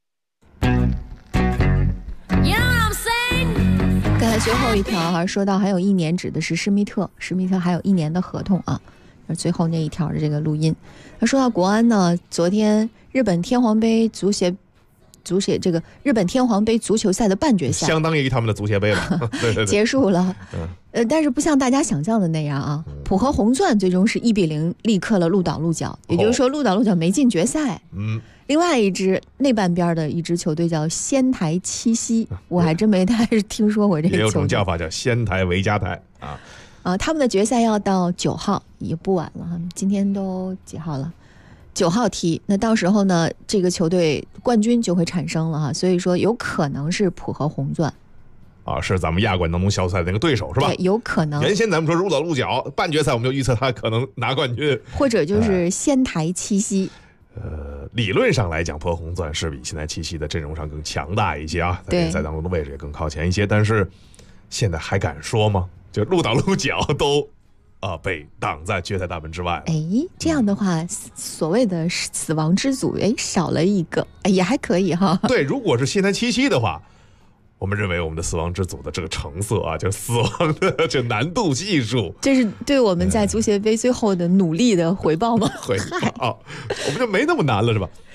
Speaker 6: 刚才最后一条说到还有1年，指的是施密特还有1年的合同啊。最后那一条的这个录音，说到国安呢，昨天日本天皇杯足协这个日本天皇杯足球赛的半决赛，
Speaker 5: 相当于他们的足协杯了，对，
Speaker 6: 结束了。但是不像大家想象的那样啊，浦和红钻最终是1-0力克了鹿岛鹿角，也就是说鹿岛鹿角没进决赛。另外一支内半边的一支球队叫仙台七夕，我还真没太听说过这个球队。
Speaker 5: 也有种叫法叫仙台维加台啊。
Speaker 6: 他们的决赛要到9号，也不晚了哈。今天都几号了？9号踢，那到时候呢，这个球队冠军就会产生了哈，所以说有可能是浦和红钻
Speaker 5: 啊，是咱们亚冠当中小组赛的那个对手是吧？
Speaker 6: 对，有可能。
Speaker 5: 原先咱们说鹿岛鹿角半决赛，我们就预测他可能拿冠军，
Speaker 6: 或者就是仙台七夕。
Speaker 5: 理论上来讲，浦和红钻是比仙台七夕的阵容上更强大一些啊，在联赛当中的位置也更靠前一些，但是现在还敢说吗？就鹿岛鹿角都被挡在决赛大门之外。
Speaker 6: 这样的话，所谓的死亡之组，少了一个，也还可以哈。
Speaker 5: 对，如果是仙台七夕的话，我们认为我们的死亡之组的这个成色啊，就死亡的这难度系数，
Speaker 6: 这是对我们在足协杯最后的努力的回报吗？
Speaker 5: 回报，我们就没那么难了，是吧？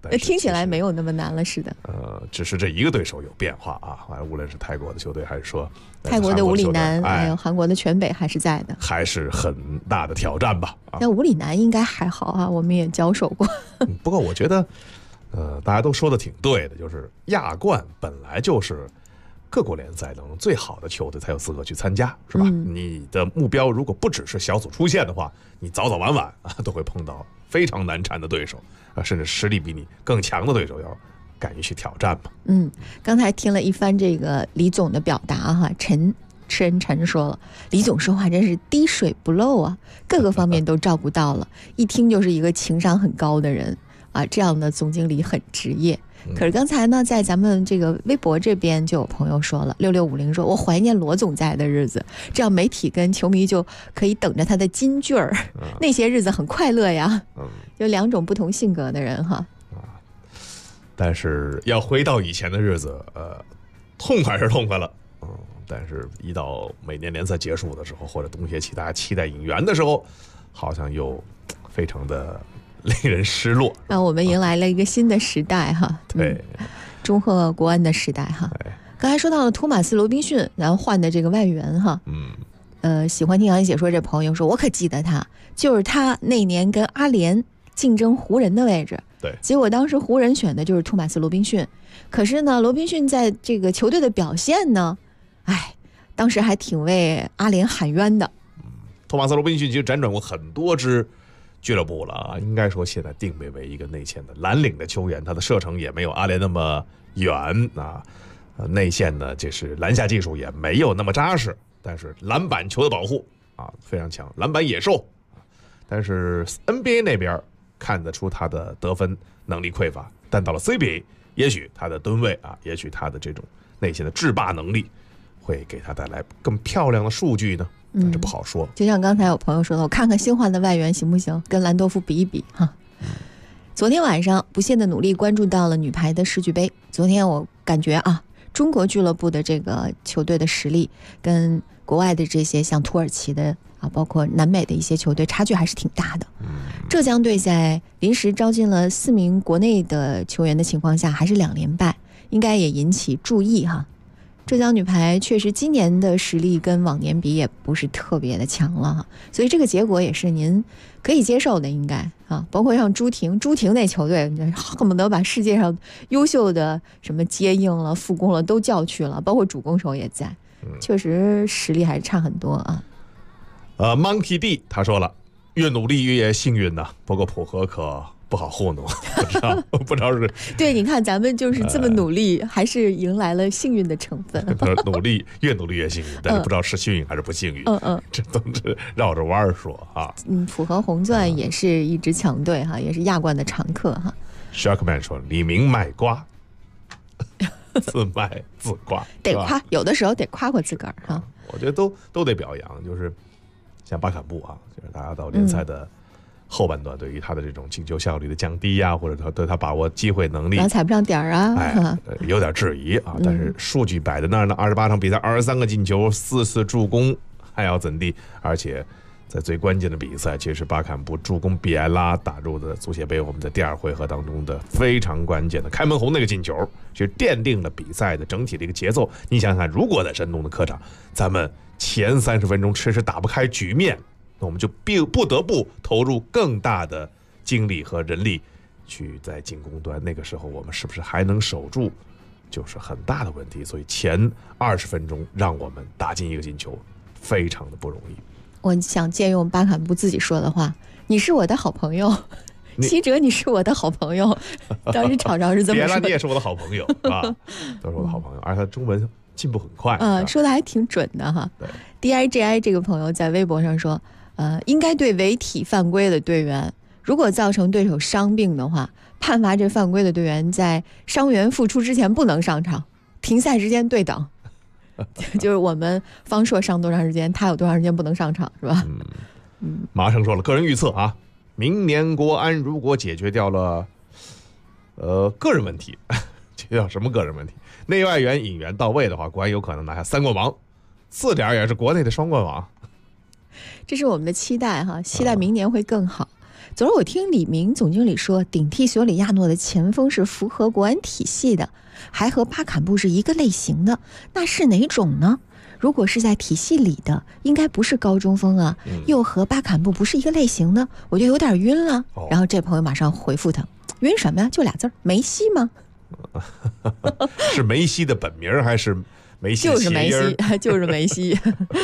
Speaker 6: 听起来没有那么难了似的。
Speaker 5: 只是这一个对手有变化啊，无论是泰国的球队还是说
Speaker 6: 泰国的武里南，还有韩国的全北还是在的，
Speaker 5: 还是很大的挑战吧。
Speaker 6: 那武里南应该还好啊，我们也交手过。
Speaker 5: 不过我觉得，大家都说的挺对的，就是亚冠本来就是各国联赛当中最好的球队才有资格去参加，是吧？你的目标如果不只是小组出线的话，你早早晚晚都会碰到非常难缠的对手甚至实力比你更强的对手，要敢于去挑战嘛。
Speaker 6: 刚才听了一番这个李总的表达哈，陈说了，李总说话真是滴水不漏啊，各个方面都照顾到了，一听就是一个情商很高的人啊，这样的总经理很职业。可是刚才呢，在咱们这个微博这边就有朋友说了，6650说，我怀念罗总在的日子，这样媒体跟球迷就可以等着他的金句儿，那些日子很快乐呀。有两种不同性格的人哈。
Speaker 5: 但是要回到以前的日子，痛快是痛快了，但是一到每年联赛结束的时候，或者冬歇期大家期待引援的时候，好像又非常的令人失落。
Speaker 6: 我们迎来了一个新的时代哈，
Speaker 5: 对，
Speaker 6: 中赫国安的时代哈。刚才说到了托马斯·罗宾逊，然后换的这个外援哈，喜欢听杨一解说这朋友说，我可记得他，就是他那年跟阿联竞争湖人的位置，
Speaker 5: 对，
Speaker 6: 结果当时湖人选的就是托马斯·罗宾逊，可是呢，罗宾逊在这个球队的表现呢，当时还挺为阿联喊冤的。
Speaker 5: 托马斯·罗宾逊其实辗转过很多支俱乐部了啊，应该说现在定位为一个内线的蓝领的球员，他的射程也没有阿联那么远啊，内线呢就是篮下技术也没有那么扎实，但是篮板球的保护非常强，篮板野兽。但是 NBA 那边看得出他的得分能力匮乏，但到了 CBA， 也许他的吨位也许他的这种内线的制霸能力会给他带来更漂亮的数据呢。这不好说。
Speaker 6: 就像刚才有朋友说的，我看看新换的外援行不行，跟兰多夫比一比哈。昨天晚上不懈的努力关注到了女排的世俱杯。昨天我感觉中国俱乐部的这个球队的实力跟国外的这些像土耳其的包括南美的一些球队差距还是挺大的。浙江队在临时招进了4名国内的球员的情况下，还是2连败，应该也引起注意哈。浙江女排确实今年的实力跟往年比也不是特别的强了哈，所以这个结果也是您可以接受的，应该包括像朱婷那球队，恨不得把世界上优秀的什么接应了、副攻了都叫去了，包括主攻手也在，确实实力还是差很多啊。
Speaker 5: Monkey D 他说了，越努力越幸运呐，不过浦和可不好糊弄，不知道是
Speaker 6: 对，你看咱们就是这么努力，还是迎来了幸运的成分。
Speaker 5: 越努力越幸运，但是不知道是幸运还是不幸运。这都是绕着弯说啊。
Speaker 6: 浦和红钻也是一支强队哈，也是亚冠的常客哈。
Speaker 5: Sharkman 说李明卖瓜，自卖自夸，
Speaker 6: 得夸，有的时候得夸夸自个儿哈。
Speaker 5: 我觉得都得表扬，就是像巴坎布就是大家到联赛的后半段，对于他的这种进球效率的降低或者他对他把握机会能力
Speaker 6: 踩不上点儿
Speaker 5: 有点质疑但是数据摆在那儿呢，28场比赛23个进球，4次助攻，还要怎地？而且在最关键的比赛，其实巴坎布助攻比埃拉打入的足协杯我们在第2回合当中的非常关键的开门红那个进球，就奠定了比赛的整体的一个节奏。你想想，如果在山东的客场，咱们前30分钟迟迟打不开局面，那我们就不得不投入更大的精力和人力去在进攻端，那个时候我们是不是还能守住，就是很大的问题。所以前20分钟让我们打进一个进球，非常的不容易。
Speaker 6: 我想借用巴坎布自己说的话，你是我的好朋友，西哲你是我的好朋友，当时常常是这么说的。
Speaker 5: 你也是我的好朋友都是我的好朋友，而他中文进步很快
Speaker 6: 说的还挺准的哈。DIGI 这个朋友在微博上说，应该对违体犯规的队员，如果造成对手伤病的话，判罚这犯规的队员在伤员复出之前不能上场，停赛时间对等。就是我们方硕上多长时间，他有多长时间不能上场，是吧？
Speaker 5: 马上说了，个人预测明年国安如果解决掉了个人问题，解决掉什么个人问题？内外援引援到位的话，国安有可能拿下3冠王，4点也是国内的双冠王。
Speaker 6: 这是我们的期待哈，期待明年会更好。 昨儿我听李明总经理说，顶替索里亚诺的前锋是符合国安体系的，还和巴坎布是一个类型的，那是哪种呢？如果是在体系里的，应该不是高中锋啊，又和巴坎布不是一个类型的，我就有点晕了。然后这朋友马上回复他，晕什么呀？就俩字儿，梅西吗？
Speaker 5: 是梅西的本名还是梅西？
Speaker 6: 就是梅西，就是梅西。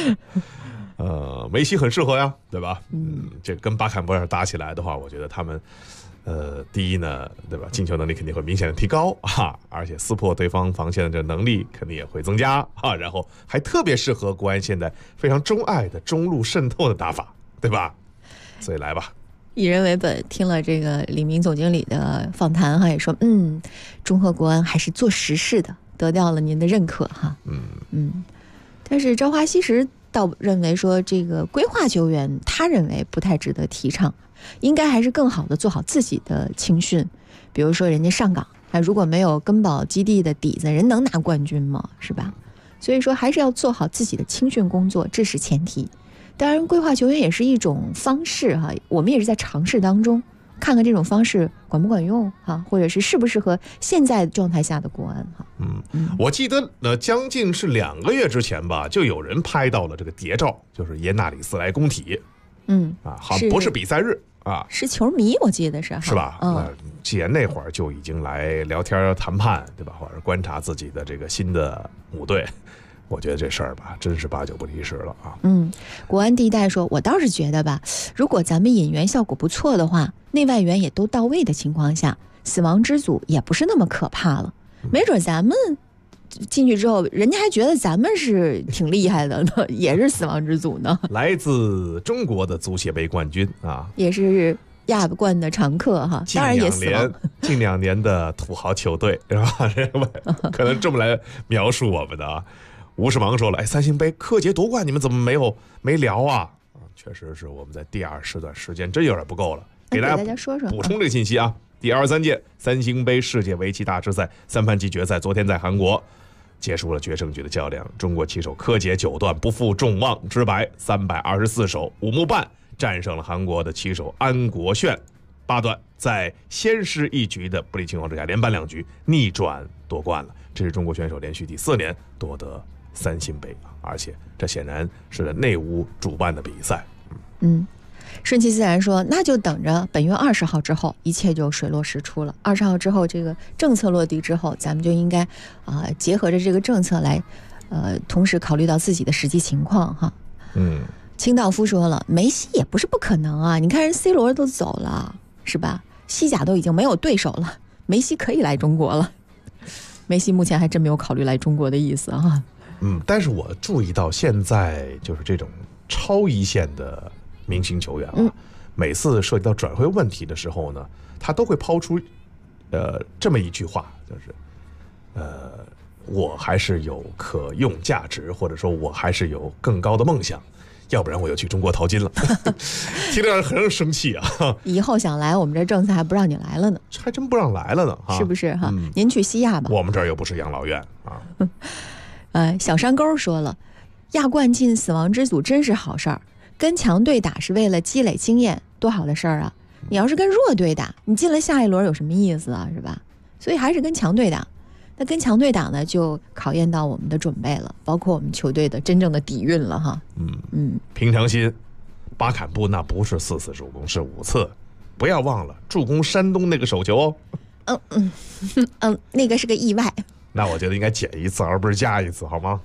Speaker 5: 梅西很适合呀，对吧？这跟巴坎布要是打起来的话，我觉得他们。第一呢，对吧？进球能力肯定会明显的提高啊，而且撕破对方防线的这能力肯定也会增加啊，然后还特别适合国安现在非常钟爱的中路渗透的打法，对吧？所以来吧。
Speaker 6: 以人为本，听了这个李明总经理的访谈哈，也说中赫国安还是做实事的，得到了您的认可哈。但是朝花夕拾倒认为说，这个规划球员，他认为不太值得提倡。应该还是更好的做好自己的青训，比如说人家上港，如果没有根宝基地的底子，人能拿冠军吗？是吧？所以说还是要做好自己的青训工作，这是前提。当然，规划球员也是一种方式哈，我们也是在尝试当中，看看这种方式管不管用哈，或者是适不适合现在状态下的国安哈。
Speaker 5: 我记得将近是2个月之前吧，就有人拍到了这个谍照，就是耶纳里斯来工体。好像不是比赛日啊，
Speaker 6: 是球迷，我记得是
Speaker 5: 吧？既然那会儿就已经来聊天谈判，对吧？或者观察自己的这个新的母队，我觉得这事儿吧，真是8九不离十了啊。
Speaker 6: 国安第一代说，我倒是觉得吧，如果咱们引援效果不错的话，内外援也都到位的情况下，死亡之组也不是那么可怕了。没准咱们进去之后，人家还觉得咱们是挺厉害的呢，也是死亡之组呢。
Speaker 5: 来自中国的足协杯冠军啊，
Speaker 6: 也是亚冠的常客哈，当然也死亡。
Speaker 5: 近2年的土豪球队是吧？可能这么来描述我们的啊。吴世芒说了，3星杯柯洁夺冠，你们怎么没聊啊？确实是我们在第2时段时间真有点不够了，给大家
Speaker 6: 说说
Speaker 5: 补充这个信息啊。第23届3星杯世界围棋大师赛3盘棋决赛昨天在韩国结束了决胜局的较量，中国棋手柯洁9段不负众望之白，324手5目半战胜了韩国的棋手安国炫，8段在先失1局的不利情况之下，连扳2局逆转夺冠了。这是中国选手连续第4年夺得3星杯，而且这显然是内乌主办的比赛。
Speaker 6: 顺其自然说，那就等着本月20号之后，一切就水落石出了。20号之后，这个政策落地之后，咱们就应该结合着这个政策来，同时考虑到自己的实际情况哈。清道夫说了，梅西也不是不可能啊，你看人 C 罗都走了，是吧？西甲都已经没有对手了，梅西可以来中国了。梅西目前还真没有考虑来中国的意思啊。
Speaker 5: 但是我注意到现在就是这种超一线的明星球员啊，每次涉及到转会问题的时候呢，他都会抛出这么一句话，就是我还是有可用价值，或者说我还是有更高的梦想，要不然我就去中国淘金了。听着让人很生气啊！
Speaker 6: 以后想来我们这政策还不让你来了呢，
Speaker 5: 还真不让来了呢，
Speaker 6: 是不是哈？您去西亚吧，
Speaker 5: 我们这儿又不是养老院
Speaker 6: 啊。小山沟说了，亚冠进死亡之组真是好事儿，跟强队打是为了积累经验，多好的事儿啊！你要是跟弱队打，你进了下一轮有什么意思啊？是吧？所以还是跟强队打。那跟强队打呢，就考验到我们的准备了，包括我们球队的真正的底蕴了哈。
Speaker 5: 平常心，巴坎布那不是4次助攻，是5次，不要忘了助攻山东那个手球哦。
Speaker 6: 那个是个意外。
Speaker 5: 那我觉得应该减1次，而不是加1次，好吗？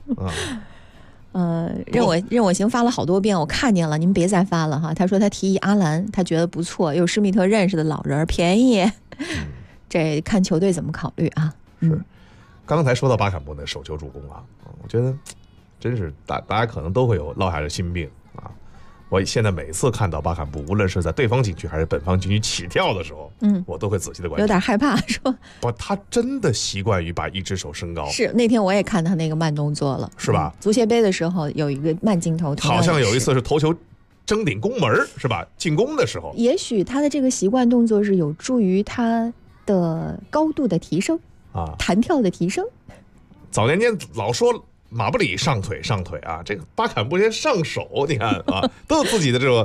Speaker 6: 任我行发了好多遍，我看见了，您别再发了哈。他说他提议阿兰，他觉得不错，又施密特认识的老人，便宜。这看球队怎么考虑啊？
Speaker 5: 是。刚才说到巴坎布那手球助攻啊，我觉得真是大家可能都会有落下的心病啊。我现在每次看到巴坎布，无论是在对方禁区还是本方禁区起跳的时候，我都会仔细的观察，
Speaker 6: 有点害怕，说
Speaker 5: 不，他真的习惯于把一只手升高。
Speaker 6: 是那天我也看他那个慢动作了，
Speaker 5: 是吧？
Speaker 6: 足协杯的时候有一个慢镜头，
Speaker 5: 好像有一次是头球争顶攻门，是吧？进攻的时候，
Speaker 6: 也许他的这个习惯动作是有助于他的高度的提升啊，弹跳的提升。
Speaker 5: 早年间老说马布里上腿啊，这个巴坎布先上手，你看啊，都有自己的这个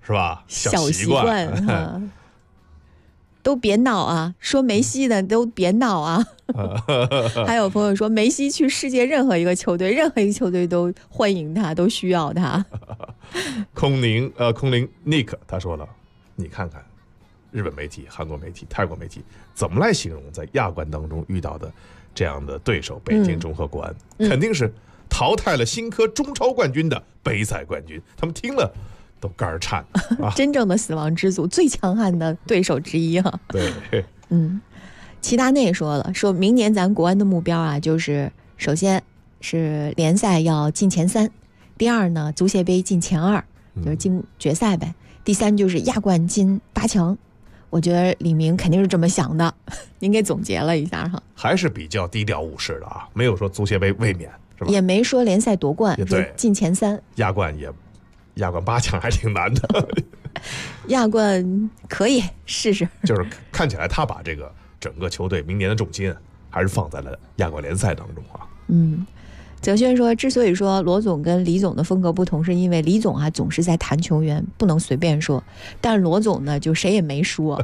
Speaker 5: 是吧？
Speaker 6: 小
Speaker 5: 习
Speaker 6: 惯都别闹啊！说梅西的都别闹啊！还有朋友说，梅西去世界任何一个球队，任何一个球队都欢迎他，都需要他。
Speaker 5: 空灵 Nick 他说了，你看看日本媒体、韩国媒体、泰国媒体怎么来形容在亚冠当中遇到的这样的对手北京中赫国安，肯定是淘汰了新科中超冠军的杯赛冠军，他们听了都肝儿颤啊！
Speaker 6: 真正的死亡之组，最强悍的对手之一哈。
Speaker 5: 对，
Speaker 6: 齐达内说了，说明年咱国安的目标啊，就是首先是联赛要进前3，第二呢，足协杯进前2，就是进决赛呗。第3就是亚冠进8强。我觉得李明肯定是这么想的，您给总结了一下哈。
Speaker 5: 还是比较低调务实的啊，没有说足协杯卫冕是吧？
Speaker 6: 也没说联赛夺冠，说进前3。
Speaker 5: 亚冠8强还挺难的。
Speaker 6: 亚冠可以试试，
Speaker 5: 就是看起来他把这个整个球队明年的重心还是放在了亚冠联赛当中啊。
Speaker 6: 泽轩说，之所以说罗总跟李总的风格不同，是因为李总啊总是在谈球员，不能随便说，但罗总呢就谁也没说。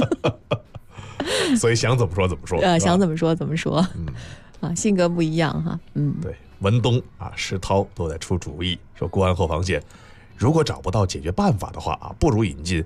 Speaker 5: 所以想怎么说怎么说，
Speaker 6: 想怎么说怎么说。性格不一样哈。
Speaker 5: 对，文东啊、石涛都在出主意，说国安后防线如果找不到解决办法的话啊，不如引进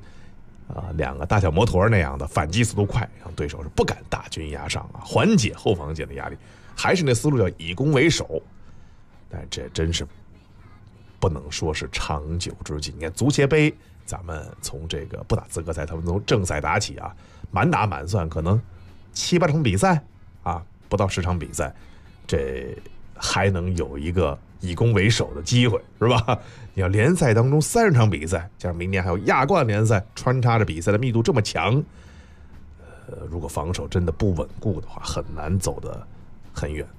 Speaker 5: 2个大小摩托那样的反击速度快，让对手是不敢大军压上啊，缓解后防线的压力。还是那思路叫以攻为守，但这真是不能说是长久之计。你看足协杯，咱们从这个不打资格赛，他们从正赛打起啊，满打满算可能7、8场比赛啊，不到10场比赛，这还能有一个以攻为守的机会，是吧？你要联赛当中30场比赛，加上明年还有亚冠联赛穿插着比赛的密度这么强，如果防守真的不稳固的话，很难走得很远。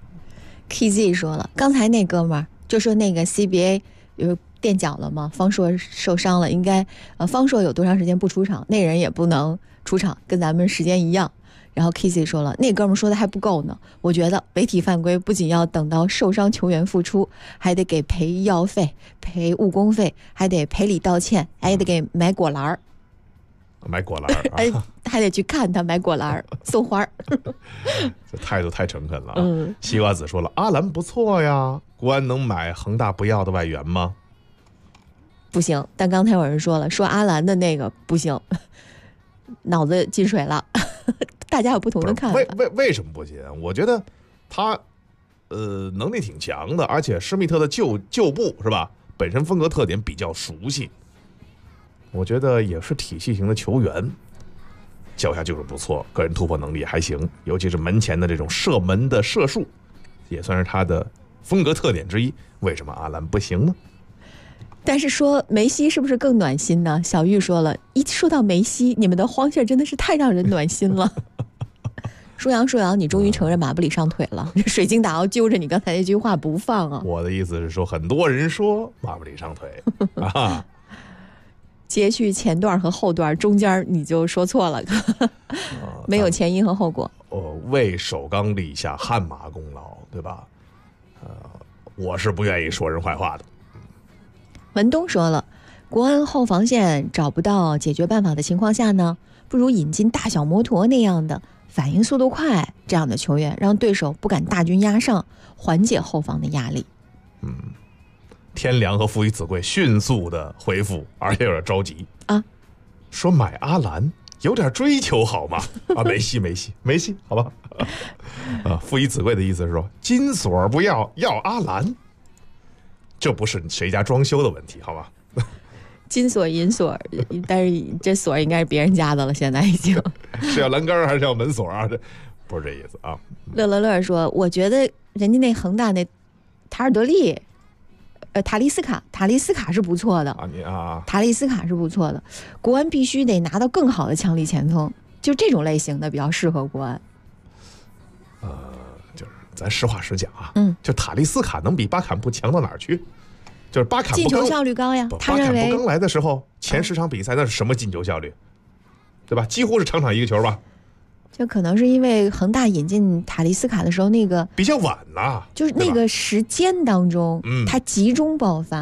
Speaker 6: KZ 说了，刚才那哥们儿就说那个 CBA 有垫脚了吗？方硕受伤了，应该方硕有多长时间不出场，那人也不能出场，跟咱们时间一样。然后 KZ 说了，那哥们儿说的还不够呢，我觉得违体犯规不仅要等到受伤球员复出，还得给赔医药费、赔误工费，还得赔礼道歉，还得给买果篮儿。
Speaker 5: 买果篮儿，
Speaker 6: 还得去看他买果篮儿、送花儿。
Speaker 5: 这态度太诚恳了。西瓜子说了，阿兰不错呀，国安能买恒大不要的外援吗？
Speaker 6: 不行，但刚才有人说了，说阿兰的那个不行，脑子进水了。大家有不同的看法。
Speaker 5: 为什么不行？我觉得他能力挺强的，而且施密特的旧部是吧，本身风格特点比较熟悉。我觉得也是体系型的球员，脚下就是不错，个人突破能力还行，尤其是门前的这种射门的射术，也算是他的风格特点之一。为什么阿兰不行呢？
Speaker 6: 但是说梅西是不是更暖心呢？小玉说了，一说到梅西，你们的慌劲真的是太让人暖心了。舒阳，你终于承认马布里上腿了，水晶打要揪着你刚才那句话不放啊！
Speaker 5: 我的意思是说，很多人说马布里上腿啊。
Speaker 6: 截去前段和后段，中间你就说错了，没有前因和后果。
Speaker 5: 为首钢立下汗马功劳，对吧？我是不愿意说人坏话的。
Speaker 6: 文东说了，国安后防线找不到解决办法的情况下呢，不如引进大小摩托那样的反应速度快这样的球员，让对手不敢大军压上，缓解后防的压力。
Speaker 5: 天良和父以子贵迅速的回复，而且有点着急
Speaker 6: 啊，
Speaker 5: 说买阿兰有点追求好吗？啊，没戏，好吧？父以子贵的意思是说，金锁不要，要阿兰，这不是谁家装修的问题，好吧？
Speaker 6: 金锁银锁，但是这锁应该是别人家的了，现在已经
Speaker 5: 是要栏杆还是要门锁啊？这不是这意思啊。
Speaker 6: 乐说，我觉得人家那恒大那塔尔德利。塔利斯卡是不错的塔利斯卡是不错的，国安必须得拿到更好的强力前锋，就这种类型的比较适合国安。
Speaker 5: 就是咱实话实讲啊，就塔利斯卡能比巴坎布强到哪儿去？就是巴坎布
Speaker 6: 进球效率高呀，他认为
Speaker 5: 巴坎布刚来的时候前10场比赛那是什么进球效率，对吧？几乎是场一个球吧。
Speaker 6: 就可能是因为恒大引进塔利斯卡的时候，那个
Speaker 5: 比较晚呐，
Speaker 6: 就是那个时间当中，他集中爆发，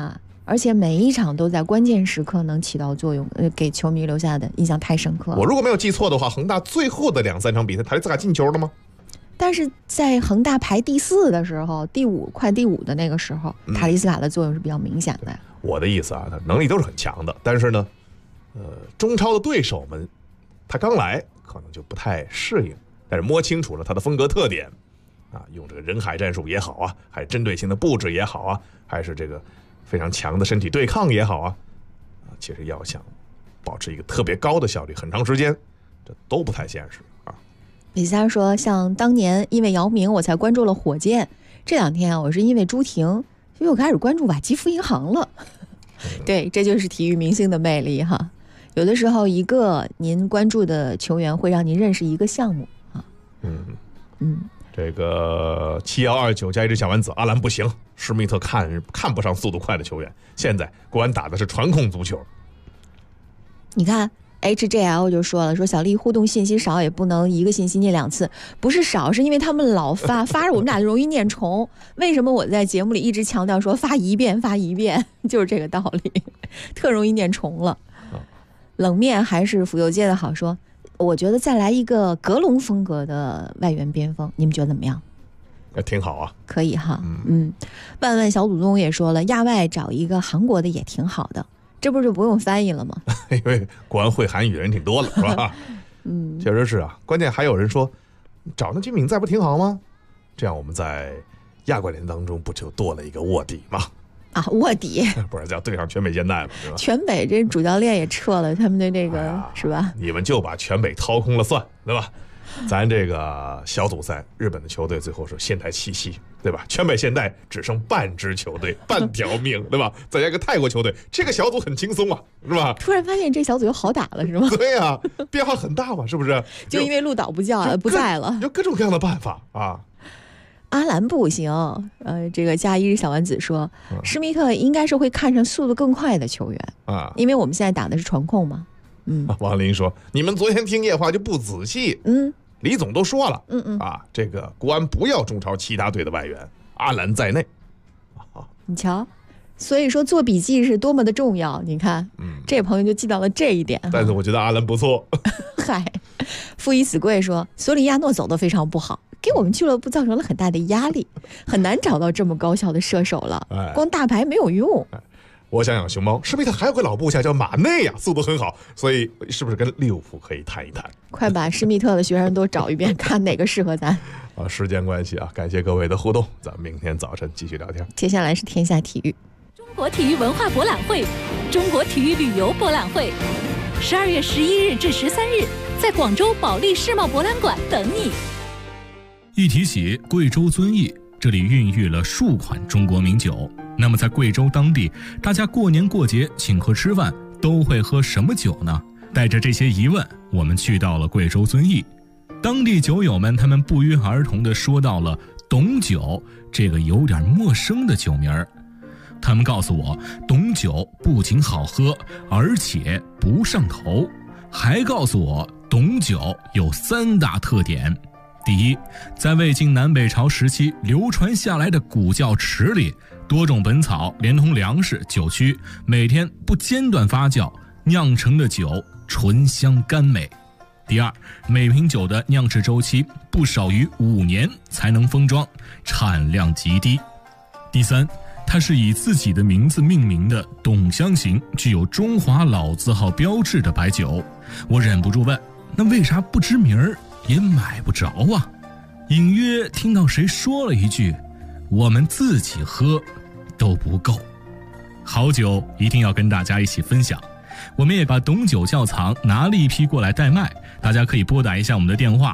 Speaker 6: 而且每一场都在关键时刻能起到作用，给球迷留下的印象太深刻了。
Speaker 5: 我如果没有记错的话，恒大最后的2-3场比赛，塔利斯卡进球了吗？
Speaker 6: 但是在恒大排第4的时候，快第5的那个时候，塔利斯卡的作用是比较明显的。
Speaker 5: 我的意思啊，他能力都是很强的，但是呢，中超的对手们，他刚来可能就不太适应，但是摸清楚了他的风格特点，啊，用这个人海战术也好啊，还是针对性的布置也好啊，还是这个非常强的身体对抗也好啊，其实要想保持一个特别高的效率，很长时间，这都不太现实啊。
Speaker 6: 北三说，像当年因为姚明我才关注了火箭，这2天我是因为朱婷又开始关注瓦基弗银行了。对，这就是体育明星的魅力哈。有的时候一个您关注的球员会让您认识一个项目啊。
Speaker 5: 这个7129加一只小丸子，阿兰不行，施密特看不上速度快的球员，现在国安打的是传控足球。
Speaker 6: 你看 HJL 就说了，说小丽互动信息少也不能一个信息念2次，不是少，是因为他们老发着我们俩就容易念重。为什么我在节目里一直强调说发一遍，就是这个道理，特容易念重了。冷面还是府右街的好说，我觉得再来一个格隆风格的外援边锋，你们觉得怎么样？
Speaker 5: 挺好啊，
Speaker 6: 可以哈。万万小祖宗也说了，亚外找一个韩国的也挺好的，这不是就不用翻译了吗？
Speaker 5: 因为国安会韩语人挺多了，是吧？确实是啊。关键还有人说，找那金敏在不挺好吗？这样我们在亚冠联当中不就多了一个卧底吗？
Speaker 6: 啊，卧底
Speaker 5: 不是叫对上全北现代吗？是吧？
Speaker 6: 全北这主教练也撤了他们的这个，是吧？
Speaker 5: 你们就把全北掏空了算，对吧？咱这个小组赛，日本的球队最后是现代七夕，对吧？全北现代只剩半支球队，半条命，对吧？再加一个泰国球队，这个小组很轻松啊，是吧？
Speaker 6: 突然发现这小组又好打了，是吗？
Speaker 5: 对呀，变化很大嘛，是不是？
Speaker 6: 就因为鹿岛不在了，
Speaker 5: 有各种各样的办法啊。
Speaker 6: 阿兰不行，这个加一日小丸子说，施密特应该是会看上速度更快的球员啊，因为我们现在打的是传控嘛。
Speaker 5: 王林说，你们昨天听夜话就不仔细。李总都说了，这个国安不要中超其他队的外援，阿兰在内。
Speaker 6: 你瞧，所以说做笔记是多么的重要。你看，这朋友就记到了这一点。
Speaker 5: 但是我觉得阿兰不错。
Speaker 6: 嗨，负一死贵说，索里亚诺走得非常不好，给我们俱乐部造成了很大的压力，很难找到这么高效的射手了。光大牌没有用。
Speaker 5: 我想想，熊猫是不是还有个老部下叫马内呀，速度很好，所以是不是跟利物浦可以谈一谈？
Speaker 6: 快把施密特的学生都找一遍，看哪个适合咱。
Speaker 5: 时间关系啊，感谢各位的互动，咱们明天早晨继续聊天。
Speaker 6: 接下来是天下体育，
Speaker 9: 中国体育文化博览会，中国体育旅游博览会，12月11日至13日，在广州保利世贸博览馆等你。
Speaker 3: 一提起贵州遵义，这里孕育了数款中国名酒。那么在贵州当地，大家过年过节请客吃饭都会喝什么酒呢？带着这些疑问，我们去到了贵州遵义。当地酒友们他们不约而同地说到了董酒这个有点陌生的酒名儿。他们告诉我，董酒不仅好喝，而且不上头，还告诉我董酒有3大特点。第一，在魏晋南北朝时期流传下来的古窖池里，多种本草连同粮食、酒曲，每天不间断发酵酿成的酒醇香甘美。第二，每瓶酒的酿制周期不少于5年才能封装，产量极低。第三，它是以自己的名字命名的董香型，具有中华老字号标志的白酒。我忍不住问，那为啥不知名儿也买不着啊？隐约听到谁说了一句，我们自己喝都不够。好酒一定要跟大家一起分享，我们也把董酒窖藏拿了一批过来代卖，大家可以拨打一下我们的电话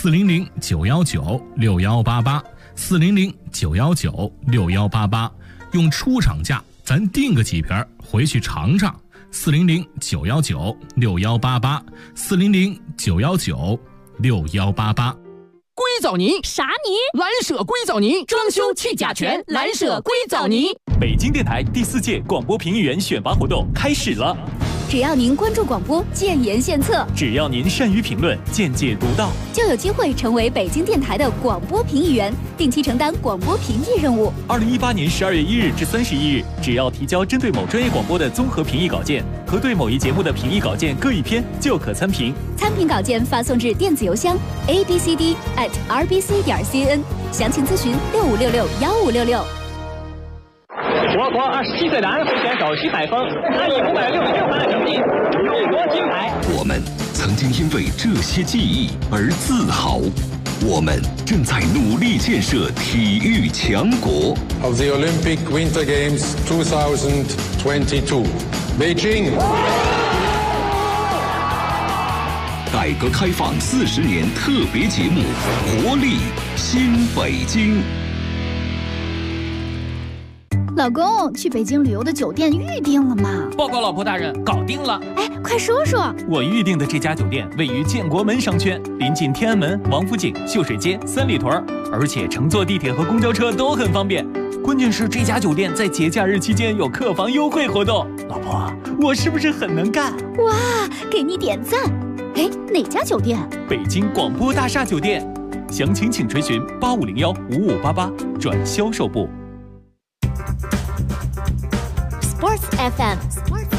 Speaker 3: 400-919-6188 400-919-6188，用出厂价咱订个几瓶回去尝尝。400-919-6188 400-919-6188。
Speaker 17: 硅藻泥
Speaker 16: 啥泥？
Speaker 17: 蓝舍硅藻泥，装修去甲醛，蓝舍硅藻泥。
Speaker 2: 北京电台第4届广播评议员选拔活动开始了。 只要您关注广播，建言献策；
Speaker 4: 只要您善于评论，见解独到，
Speaker 2: 就有机会成为北京电台的广播评议员，定期承担广播评议任务。
Speaker 4: 2018年12月1日至31日，只要提交针对某专业广播的综合评议稿件和对某一节目的评议稿件各一篇，就可参评。
Speaker 2: 参评稿件发送至电子邮箱 abcd@rbc.cn， 详情咨询65661566。
Speaker 8: 我国27岁男会选手徐海峰，他以566分的成绩勇夺金牌。
Speaker 1: 我们曾经因为这些记忆而自豪，我们正在努力建设体育强国。
Speaker 10: Of the Olympic Winter Games 2022, Beijing。
Speaker 1: 改革开放40年特别节目《活力新北京》。
Speaker 21: 老公，去北京旅游的酒店预定了吗？
Speaker 8: 报告老婆大人，搞定了。
Speaker 21: 哎，快说说。
Speaker 4: 我预定的这家酒店位于建国门商圈，临近天安门、王府井、秀水街、三里屯，而且乘坐地铁和公交车都很方便。关键是这家酒店在节假日期间有客房优惠活动。老婆，我是不是很能干？
Speaker 21: 哇，给你点赞。哎，哪家酒店？
Speaker 4: 北京广播大厦酒店。详情请垂询85015588转销售部。
Speaker 2: Sports FM。